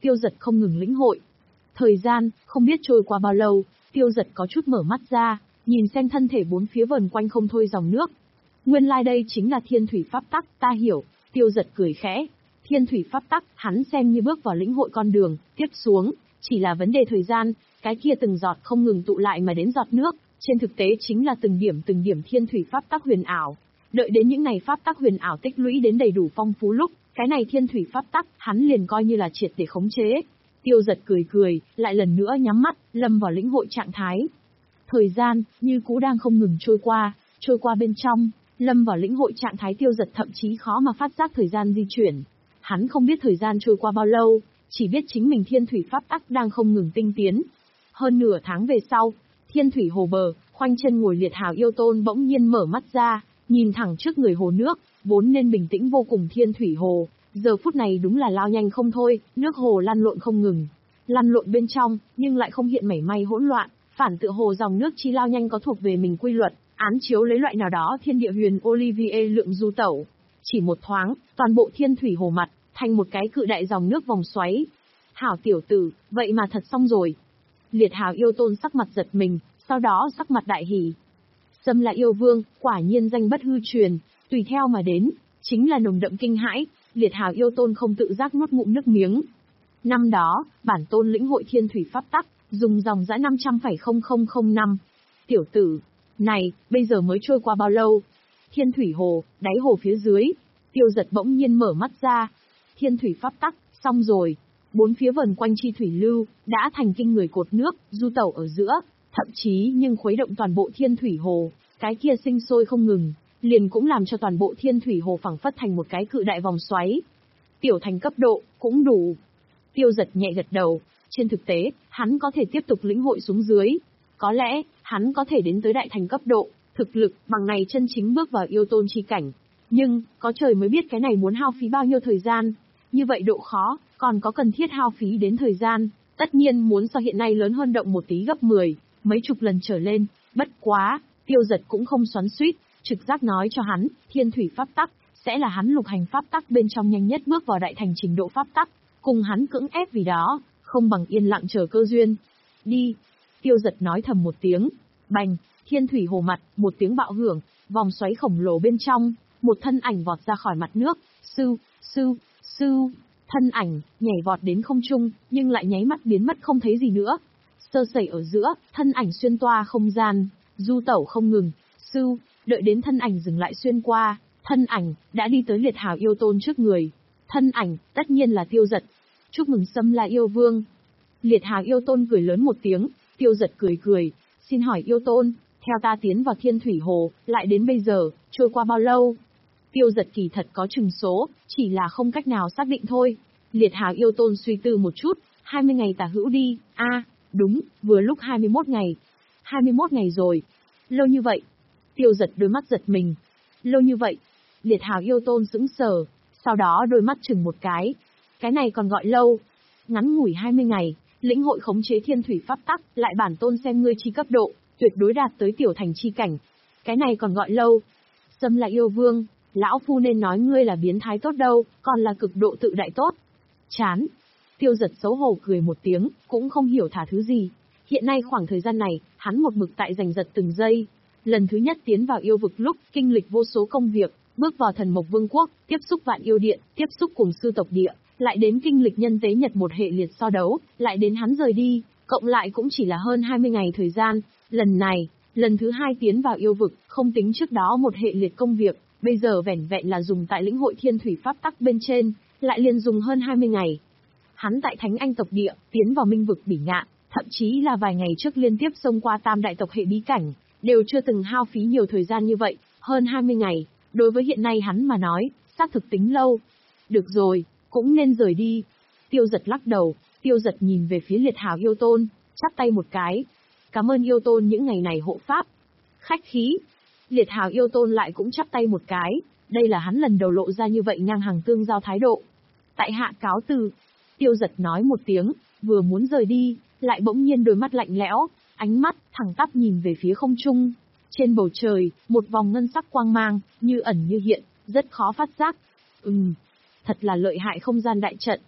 Tiêu Dật không ngừng lĩnh hội. Thời gian, không biết trôi qua bao lâu, Tiêu Dật có chút mở mắt ra, nhìn xem thân thể bốn phía vờn quanh không thôi dòng nước. Nguyên lai like đây chính là thiên thủy pháp tắc, ta hiểu. Tiêu Dật cười khẽ. Thiên thủy pháp tắc, hắn xem như bước vào lĩnh hội con đường, tiếp xuống, chỉ là vấn đề thời gian, cái kia từng giọt không ngừng tụ lại mà đến giọt nước, trên thực tế chính là từng điểm từng điểm thiên thủy pháp tắc huyền ảo. Đợi đến những này pháp tắc huyền ảo tích lũy đến đầy đủ phong phú lúc, cái này thiên thủy pháp tắc, hắn liền coi như là triệt để khống chế. Tiêu Dật cười cười, lại lần nữa nhắm mắt, lâm vào lĩnh hội trạng thái. Thời gian, như cũ đang không ngừng trôi qua, trôi qua bên trong, lâm vào lĩnh hội trạng thái Tiêu Dật thậm chí khó mà phát giác thời gian di chuyển. Hắn không biết thời gian trôi qua bao lâu, chỉ biết chính mình thiên thủy pháp tắc đang không ngừng tinh tiến. Hơn nửa tháng về sau, thiên thủy hồ bờ, khoanh chân ngồi liệt hào yêu tôn bỗng nhiên mở mắt ra, nhìn thẳng trước người hồ nước, vốn nên bình tĩnh vô cùng thiên thủy hồ, giờ phút này đúng là lao nhanh không thôi, nước hồ lăn lộn không ngừng. Lăn lộn bên trong, nhưng lại không hiện mảy may hỗn loạn, phản tựa hồ dòng nước chi lao nhanh có thuộc về mình quy luật, án chiếu lấy loại nào đó thiên địa huyền Olivier lượng du tẩu. Chỉ một thoáng, toàn bộ thiên thủy hồ mặt, thành một cái cự đại dòng nước vòng xoáy. Hảo tiểu tử, vậy mà thật xong rồi. Liệt hào yêu tôn sắc mặt giật mình, sau đó sắc mặt đại hỉ. Xâm là yêu vương, quả nhiên danh bất hư truyền, tùy theo mà đến, chính là nồng đậm kinh hãi, liệt hào yêu tôn không tự giác nuốt ngụm nước miếng. Năm đó, bản tôn lĩnh hội thiên thủy pháp tắc, dùng dòng dã năm trăm phẩy không không không năm. Tiểu tử, này, bây giờ mới trôi qua bao lâu? Thiên thủy hồ, đáy hồ phía dưới, Tiêu Dật bỗng nhiên mở mắt ra. Thiên thủy pháp tắc, xong rồi. Bốn phía vần quanh chi thủy lưu, đã thành kinh người cột nước, du tẩu ở giữa, thậm chí nhưng khuấy động toàn bộ thiên thủy hồ, cái kia sinh sôi không ngừng, liền cũng làm cho toàn bộ thiên thủy hồ phẳng phất thành một cái cự đại vòng xoáy. Tiểu thành cấp độ, cũng đủ. Tiêu Dật nhẹ gật đầu, trên thực tế, hắn có thể tiếp tục lĩnh hội xuống dưới. Có lẽ, hắn có thể đến tới đại thành cấp độ, thực lực bằng này chân chính bước vào yêu tôn chi cảnh. Nhưng, có trời mới biết cái này muốn hao phí bao nhiêu thời gian. Như vậy độ khó, còn có cần thiết hao phí đến thời gian, tất nhiên muốn so hiện nay lớn hơn động một tí gấp mười, mấy chục lần trở lên, bất quá, Tiêu Dật cũng không xoắn xuýt, trực giác nói cho hắn, thiên thủy pháp tắc, sẽ là hắn lục hành pháp tắc bên trong nhanh nhất bước vào đại thành trình độ pháp tắc, cùng hắn cưỡng ép vì đó, không bằng yên lặng chờ cơ duyên. Đi! Tiêu Dật nói thầm một tiếng, bành, thiên thủy hồ mặt, một tiếng bạo hưởng, vòng xoáy khổng lồ bên trong, một thân ảnh vọt ra khỏi mặt nước, sưu, sưu, sưu, thân ảnh, nhảy vọt đến không trung, nhưng lại nháy mắt biến mất không thấy gì nữa. Sơ sẩy ở giữa, thân ảnh xuyên toa không gian, du tẩu không ngừng, sưu, đợi đến thân ảnh dừng lại xuyên qua, thân ảnh, đã đi tới liệt hào yêu tôn trước người. Thân ảnh, tất nhiên là Tiêu Dật. Chúc mừng Xâm La yêu vương. Liệt hào yêu tôn cười lớn một tiếng, Tiêu Dật cười cười, xin hỏi yêu tôn, theo ta tiến vào thiên thủy hồ, lại đến bây giờ, trôi qua bao lâu? Tiêu Dật kỳ thật có chừng số, chỉ là không cách nào xác định thôi. Liệt hào yêu tôn suy tư một chút, hai mươi ngày tả hữu đi, a à, đúng, vừa lúc hai mươi mốt ngày. hai mươi mốt ngày rồi. Lâu như vậy. Tiêu Dật đôi mắt giật mình. Lâu như vậy. Liệt hào yêu tôn sững sờ, sau đó đôi mắt chừng một cái. Cái này còn gọi lâu. Ngắn ngủi hai mươi ngày, lĩnh hội khống chế thiên thủy pháp tắc, lại bản tôn xem ngươi chi cấp độ, tuyệt đối đạt tới tiểu thành chi cảnh. Cái này còn gọi lâu. Xâm là yêu vương, lão phu nên nói ngươi là biến thái tốt đâu, còn là cực độ tự đại tốt. Chán. Tiêu Dật xấu hổ cười một tiếng, cũng không hiểu thả thứ gì. Hiện nay khoảng thời gian này, hắn một mực tại giành giật từng giây. Lần thứ nhất tiến vào yêu vực lúc, kinh lịch vô số công việc, bước vào thần mộc vương quốc, tiếp xúc vạn yêu điện, tiếp xúc cùng sư tộc địa, lại đến kinh lịch nhân tế nhật một hệ liệt so đấu, lại đến hắn rời đi, cộng lại cũng chỉ là hơn hai mươi ngày thời gian. Lần này, lần thứ hai tiến vào yêu vực, không tính trước đó một hệ liệt công việc, bây giờ vẻn vẹn là dùng tại lĩnh hội thiên thủy pháp tắc bên trên, lại liền dùng hơn hai mươi ngày. Hắn tại Thánh Anh tộc địa, tiến vào minh vực bỉ ngạn, thậm chí là vài ngày trước liên tiếp xông qua tam đại tộc hệ bí cảnh, đều chưa từng hao phí nhiều thời gian như vậy, hơn hai mươi ngày, đối với hiện nay hắn mà nói, xác thực tính lâu. Được rồi, cũng nên rời đi. Tiêu Dật lắc đầu, Tiêu Dật nhìn về phía liệt hào yêu tôn, chắp tay một cái. Cảm ơn yêu tôn những ngày này hộ pháp. Khách khí. Liệt hào yêu tôn lại cũng chắp tay một cái, đây là hắn lần đầu lộ ra như vậy ngang hàng tương giao thái độ. Tại hạ cáo từ. Tiêu Dật nói một tiếng, vừa muốn rời đi, lại bỗng nhiên đôi mắt lạnh lẽo, ánh mắt thẳng tắp nhìn về phía không trung. Trên bầu trời, một vòng ngân sắc quang mang, như ẩn như hiện, rất khó phát giác. Ừm, thật là lợi hại không gian đại trận.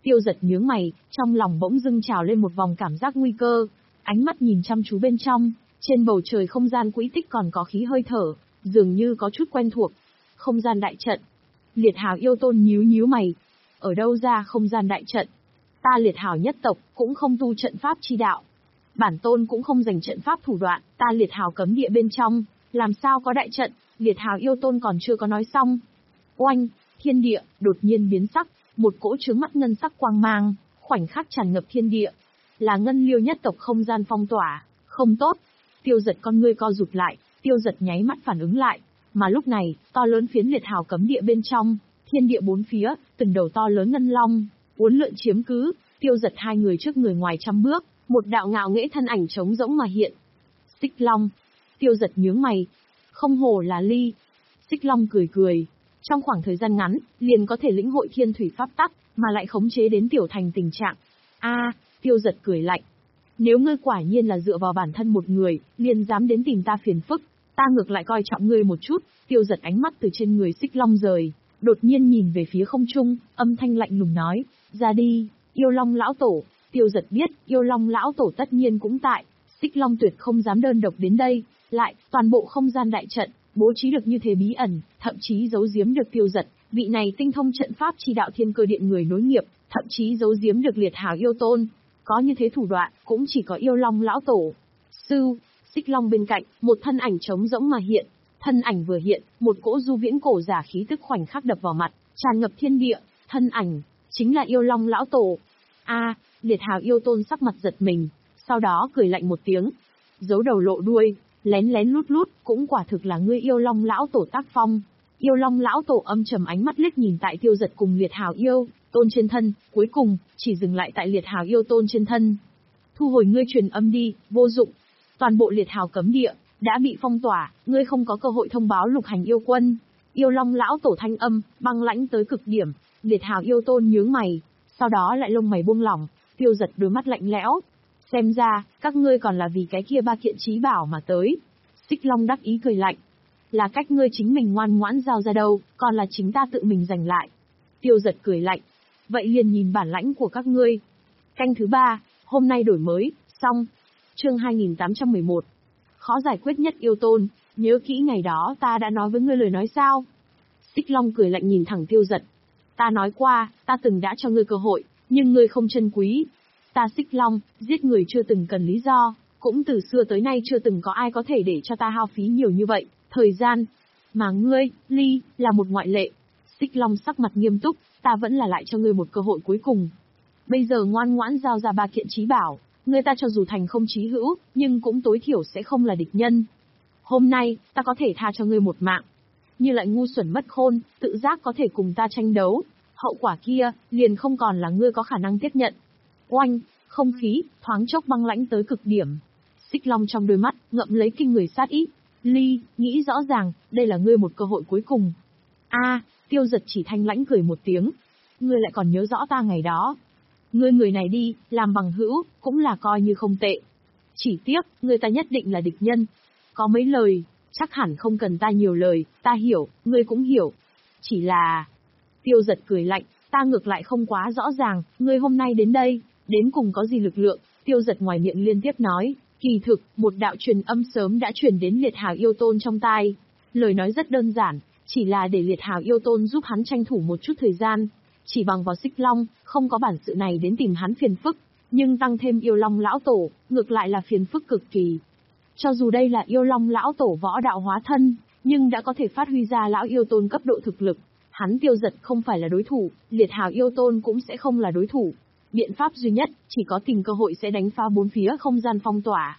Tiêu Giật nhướng mày, trong lòng bỗng dưng trào lên một vòng cảm giác nguy cơ, ánh mắt nhìn chăm chú bên trong, trên bầu trời không gian quỹ tích còn có khí hơi thở, dường như có chút quen thuộc. Không gian đại trận. Liệt Hào yêu tôn nhíu nhíu mày. Ở đâu ra không gian đại trận? Ta Liệt Hào nhất tộc cũng không tu trận pháp chi đạo. Bản tôn cũng không dành trận pháp thủ đoạn, ta Liệt Hào cấm địa bên trong, làm sao có đại trận? Liệt Hào yêu tôn còn chưa có nói xong. Oanh, thiên địa đột nhiên biến sắc, một cỗ chướng mắt ngân sắc quang mang, khoảnh khắc tràn ngập thiên địa. Là Ngân Liêu nhất tộc không gian phong tỏa, không tốt. Tiêu Giật con ngươi co rụt lại, Tiêu Giật nháy mắt phản ứng lại, mà lúc này, to lớn phiến Liệt Hào cấm địa bên trong, thiên địa bốn phía, từng đầu to lớn ngân long, uốn lượn chiếm cứ, Tiêu Giật hai người trước người ngoài trăm bước, một đạo ngạo nghễ thân ảnh trống rỗng mà hiện. Xích Long. Tiêu Giật nhướng mày. Không hổ là Ly. Xích Long cười cười. Trong khoảng thời gian ngắn, liền có thể lĩnh hội thiên thủy pháp tắc, mà lại khống chế đến tiểu thành tình trạng. A, Tiêu Giật cười lạnh. Nếu ngươi quả nhiên là dựa vào bản thân một người, liền dám đến tìm ta phiền phức, ta ngược lại coi trọng ngươi một chút. Tiêu Giật ánh mắt từ trên người Xích Long rời, đột nhiên nhìn về phía không trung, âm thanh lạnh lùng nói, ra đi, Yêu Long lão tổ. Tiêu Giật biết, Yêu Long lão tổ tất nhiên cũng tại, Xích Long tuyệt không dám đơn độc đến đây, lại, toàn bộ không gian đại trận, bố trí được như thế bí ẩn, thậm chí giấu giếm được Tiêu Giật, vị này tinh thông trận pháp chi đạo thiên cơ điện người nối nghiệp, thậm chí giấu giếm được Liệt Hào yêu tôn. Có như thế thủ đoạn, cũng chỉ có Yêu Long lão tổ. Sư, Xích Long bên cạnh, một thân ảnh trống rỗng mà hiện, thân ảnh vừa hiện, một cỗ du viễn cổ giả khí tức khoảnh khắc đập vào mặt, tràn ngập thiên địa, thân ảnh, chính là Yêu Long lão tổ. A, Liệt Hào yêu tôn sắc mặt giật mình, sau đó cười lạnh một tiếng, giấu đầu lộ đuôi, lén lén lút lút, cũng quả thực là ngươi Yêu Long lão tổ tác phong. Yêu Long lão tổ âm trầm ánh mắt liếc nhìn tại Tiêu Giật cùng Liệt Hào yêu tôn trên thân, cuối cùng chỉ dừng lại tại Liệt Hào yêu tôn trên thân. Thu hồi ngươi truyền âm đi, vô dụng. Toàn bộ Liệt Hào cấm địa đã bị phong tỏa, ngươi không có cơ hội thông báo lục hành yêu quân. Yêu Long lão tổ thanh âm băng lãnh tới cực điểm. Liệt Hào yêu tôn nhướng mày, sau đó lại lông mày buông lỏng. Tiêu Giật đôi mắt lạnh lẽo. Xem ra, các ngươi còn là vì cái kia ba kiện trí bảo mà tới. Xích Long đắc ý cười lạnh. Là cách ngươi chính mình ngoan ngoãn giao ra đâu, còn là chính ta tự mình giành lại. Tiêu Giật cười lạnh. Vậy liền nhìn bản lãnh của các ngươi. Canh thứ ba, hôm nay đổi mới, xong. Chương hai nghìn tám trăm mười một. Khó giải quyết nhất yêu tôn, nhớ kỹ ngày đó ta đã nói với ngươi lời nói sao? Xích Long cười lạnh nhìn thẳng Tiêu Giật. Ta nói qua, ta từng đã cho ngươi cơ hội, nhưng ngươi không trân quý. Ta Xích Long, giết người chưa từng cần lý do, cũng từ xưa tới nay chưa từng có ai có thể để cho ta hao phí nhiều như vậy, thời gian. Mà ngươi, Ly, là một ngoại lệ. Xích Long sắc mặt nghiêm túc, ta vẫn là lại cho ngươi một cơ hội cuối cùng. Bây giờ ngoan ngoãn giao ra ba kiện trí bảo, ngươi ta cho dù thành không chí hữu, nhưng cũng tối thiểu sẽ không là địch nhân. Hôm nay, ta có thể tha cho ngươi một mạng. Như lại ngu xuẩn mất khôn, tự giác có thể cùng ta tranh đấu, hậu quả kia, liền không còn là ngươi có khả năng tiếp nhận. Oanh, không khí, thoáng chốc băng lãnh tới cực điểm. Xích Long trong đôi mắt, ngậm lấy kinh người sát ý. Ly, nghĩ rõ ràng, đây là ngươi một cơ hội cuối cùng. A, Tiêu Giật chỉ thanh lãnh cười một tiếng. Ngươi lại còn nhớ rõ ta ngày đó. Ngươi người này đi, làm bằng hữu, cũng là coi như không tệ. Chỉ tiếc, ngươi ta nhất định là địch nhân. Có mấy lời, chắc hẳn không cần ta nhiều lời, ta hiểu, ngươi cũng hiểu. Chỉ là... Tiêu Giật cười lạnh, ta ngược lại không quá rõ ràng, ngươi hôm nay đến đây, đến cùng có gì lực lượng. Tiêu Giật ngoài miệng liên tiếp nói, kỳ thực, một đạo truyền âm sớm đã truyền đến Liệt Hào yêu tôn trong tai. Lời nói rất đơn giản, chỉ là để Liệt Hào yêu tôn giúp hắn tranh thủ một chút thời gian. Chỉ bằng vào Xích Long, không có bản sự này đến tìm hắn phiền phức, nhưng tăng thêm Yêu Long lão tổ, ngược lại là phiền phức cực kỳ. Cho dù đây là Yêu Long lão tổ võ đạo hóa thân, nhưng đã có thể phát huy ra lão yêu tôn cấp độ thực lực. Hắn Tiêu Giật không phải là đối thủ, Liệt Hào yêu tôn cũng sẽ không là đối thủ. Biện pháp duy nhất, chỉ có tìm cơ hội sẽ đánh phá bốn phía không gian phong tỏa.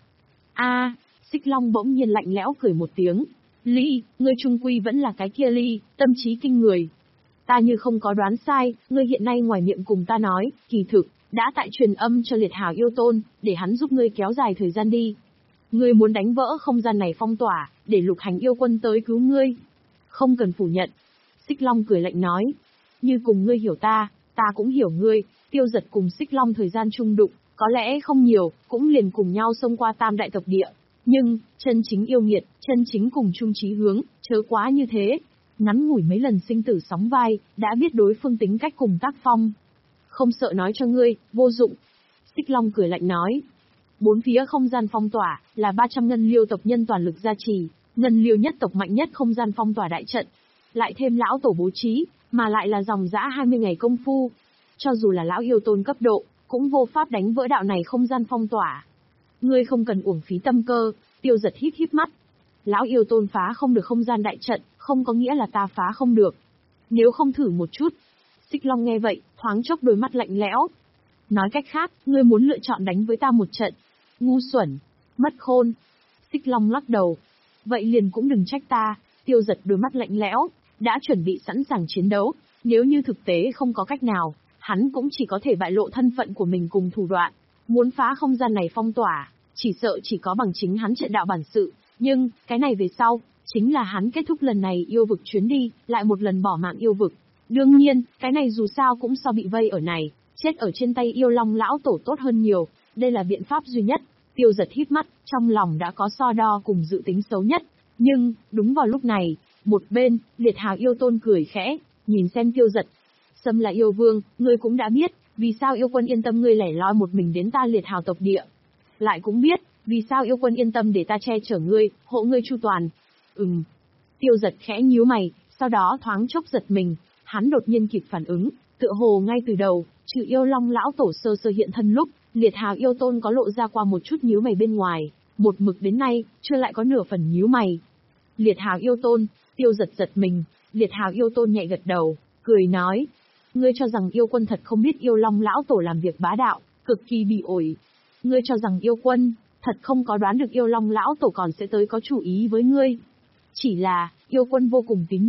A, Xích Long bỗng nhiên lạnh lẽo cười một tiếng. Ly, ngươi trung quy vẫn là cái kia Ly, tâm trí kinh người. Ta như không có đoán sai, ngươi hiện nay ngoài miệng cùng ta nói, kỳ thực, đã tại truyền âm cho Liệt Hào yêu tôn, để hắn giúp ngươi kéo dài thời gian đi. Ngươi muốn đánh vỡ không gian này phong tỏa, để lục hành yêu quân tới cứu ngươi. Không cần phủ nhận. Xích Long cười lạnh nói. Như cùng ngươi hiểu ta, ta cũng hiểu ngươi. Tiêu Giật cùng Xích Long thời gian chung đụng, có lẽ không nhiều, cũng liền cùng nhau xông qua tam đại tộc địa. Nhưng, chân chính yêu nghiệt, chân chính cùng chung chí hướng, chớ quá như thế. Ngắn ngủi mấy lần sinh tử sóng vai, đã biết đối phương tính cách cùng tác phong. Không sợ nói cho ngươi, vô dụng. Xích Long cười lạnh nói. Bốn phía không gian phong tỏa, là ba trăm ngân liêu tộc nhân toàn lực gia trì, ngân liêu nhất tộc mạnh nhất không gian phong tỏa đại trận. Lại thêm lão tổ bố trí, mà lại là dòng dã hai mươi ngày công phu. Cho dù là lão yêu tôn cấp độ, cũng vô pháp đánh vỡ đạo này không gian phong tỏa. Ngươi không cần uổng phí tâm cơ. Tiêu Giật híp híp mắt. Lão yêu tôn phá không được không gian đại trận, không có nghĩa là ta phá không được. Nếu không thử một chút. Xích Long nghe vậy, thoáng chốc đôi mắt lạnh lẽo. Nói cách khác, ngươi muốn lựa chọn đánh với ta một trận. Ngu xuẩn, mất khôn. Xích Long lắc đầu. Vậy liền cũng đừng trách ta. Tiêu Giật đôi mắt lạnh lẽo, đã chuẩn bị sẵn sàng chiến đấu. Nếu như thực tế không có cách nào, hắn cũng chỉ có thể bại lộ thân phận của mình cùng thủ đoạn. Muốn phá không gian này phong tỏa, chỉ sợ chỉ có bằng chính hắn trận đạo bản sự. Nhưng, cái này về sau, chính là hắn kết thúc lần này yêu vực chuyến đi, lại một lần bỏ mạng yêu vực. Đương nhiên, cái này dù sao cũng so bị vây ở này, chết ở trên tay yêu long lão tổ tốt hơn nhiều. Đây là biện pháp duy nhất. Tiêu Giật híp mắt, trong lòng đã có so đo cùng dự tính xấu nhất. Nhưng, đúng vào lúc này, một bên, Liệt Hào yêu tôn cười khẽ, nhìn xem Tiêu Giật. Sâm là yêu vương, ngươi cũng đã biết, vì sao yêu quân yên tâm ngươi lẻ loi một mình đến ta Liệt Hào tộc địa. Lại cũng biết, vì sao yêu quân yên tâm để ta che chở ngươi, hộ ngươi chu toàn. Ừm. Tiêu Giật khẽ nhíu mày, sau đó thoáng chốc giật mình, hắn đột nhiên kịp phản ứng, tựa hồ ngay từ đầu, trừ yêu long lão tổ sơ sơ hiện thân lúc, Liệt Hào yêu tôn có lộ ra qua một chút nhíu mày bên ngoài, một mực đến nay, chưa lại có nửa phần nhíu mày. Liệt Hào yêu tôn. Tiêu Giật giật mình, Liệt Hào yêu tôn nhẹ gật đầu, cười nói. Ngươi cho rằng yêu quân thật không biết yêu long lão tổ làm việc bá đạo, cực kỳ bị ổi. Ngươi cho rằng yêu quân, thật không có đoán được yêu long lão tổ còn sẽ tới có chủ ý với ngươi. Chỉ là, yêu quân vô cùng tín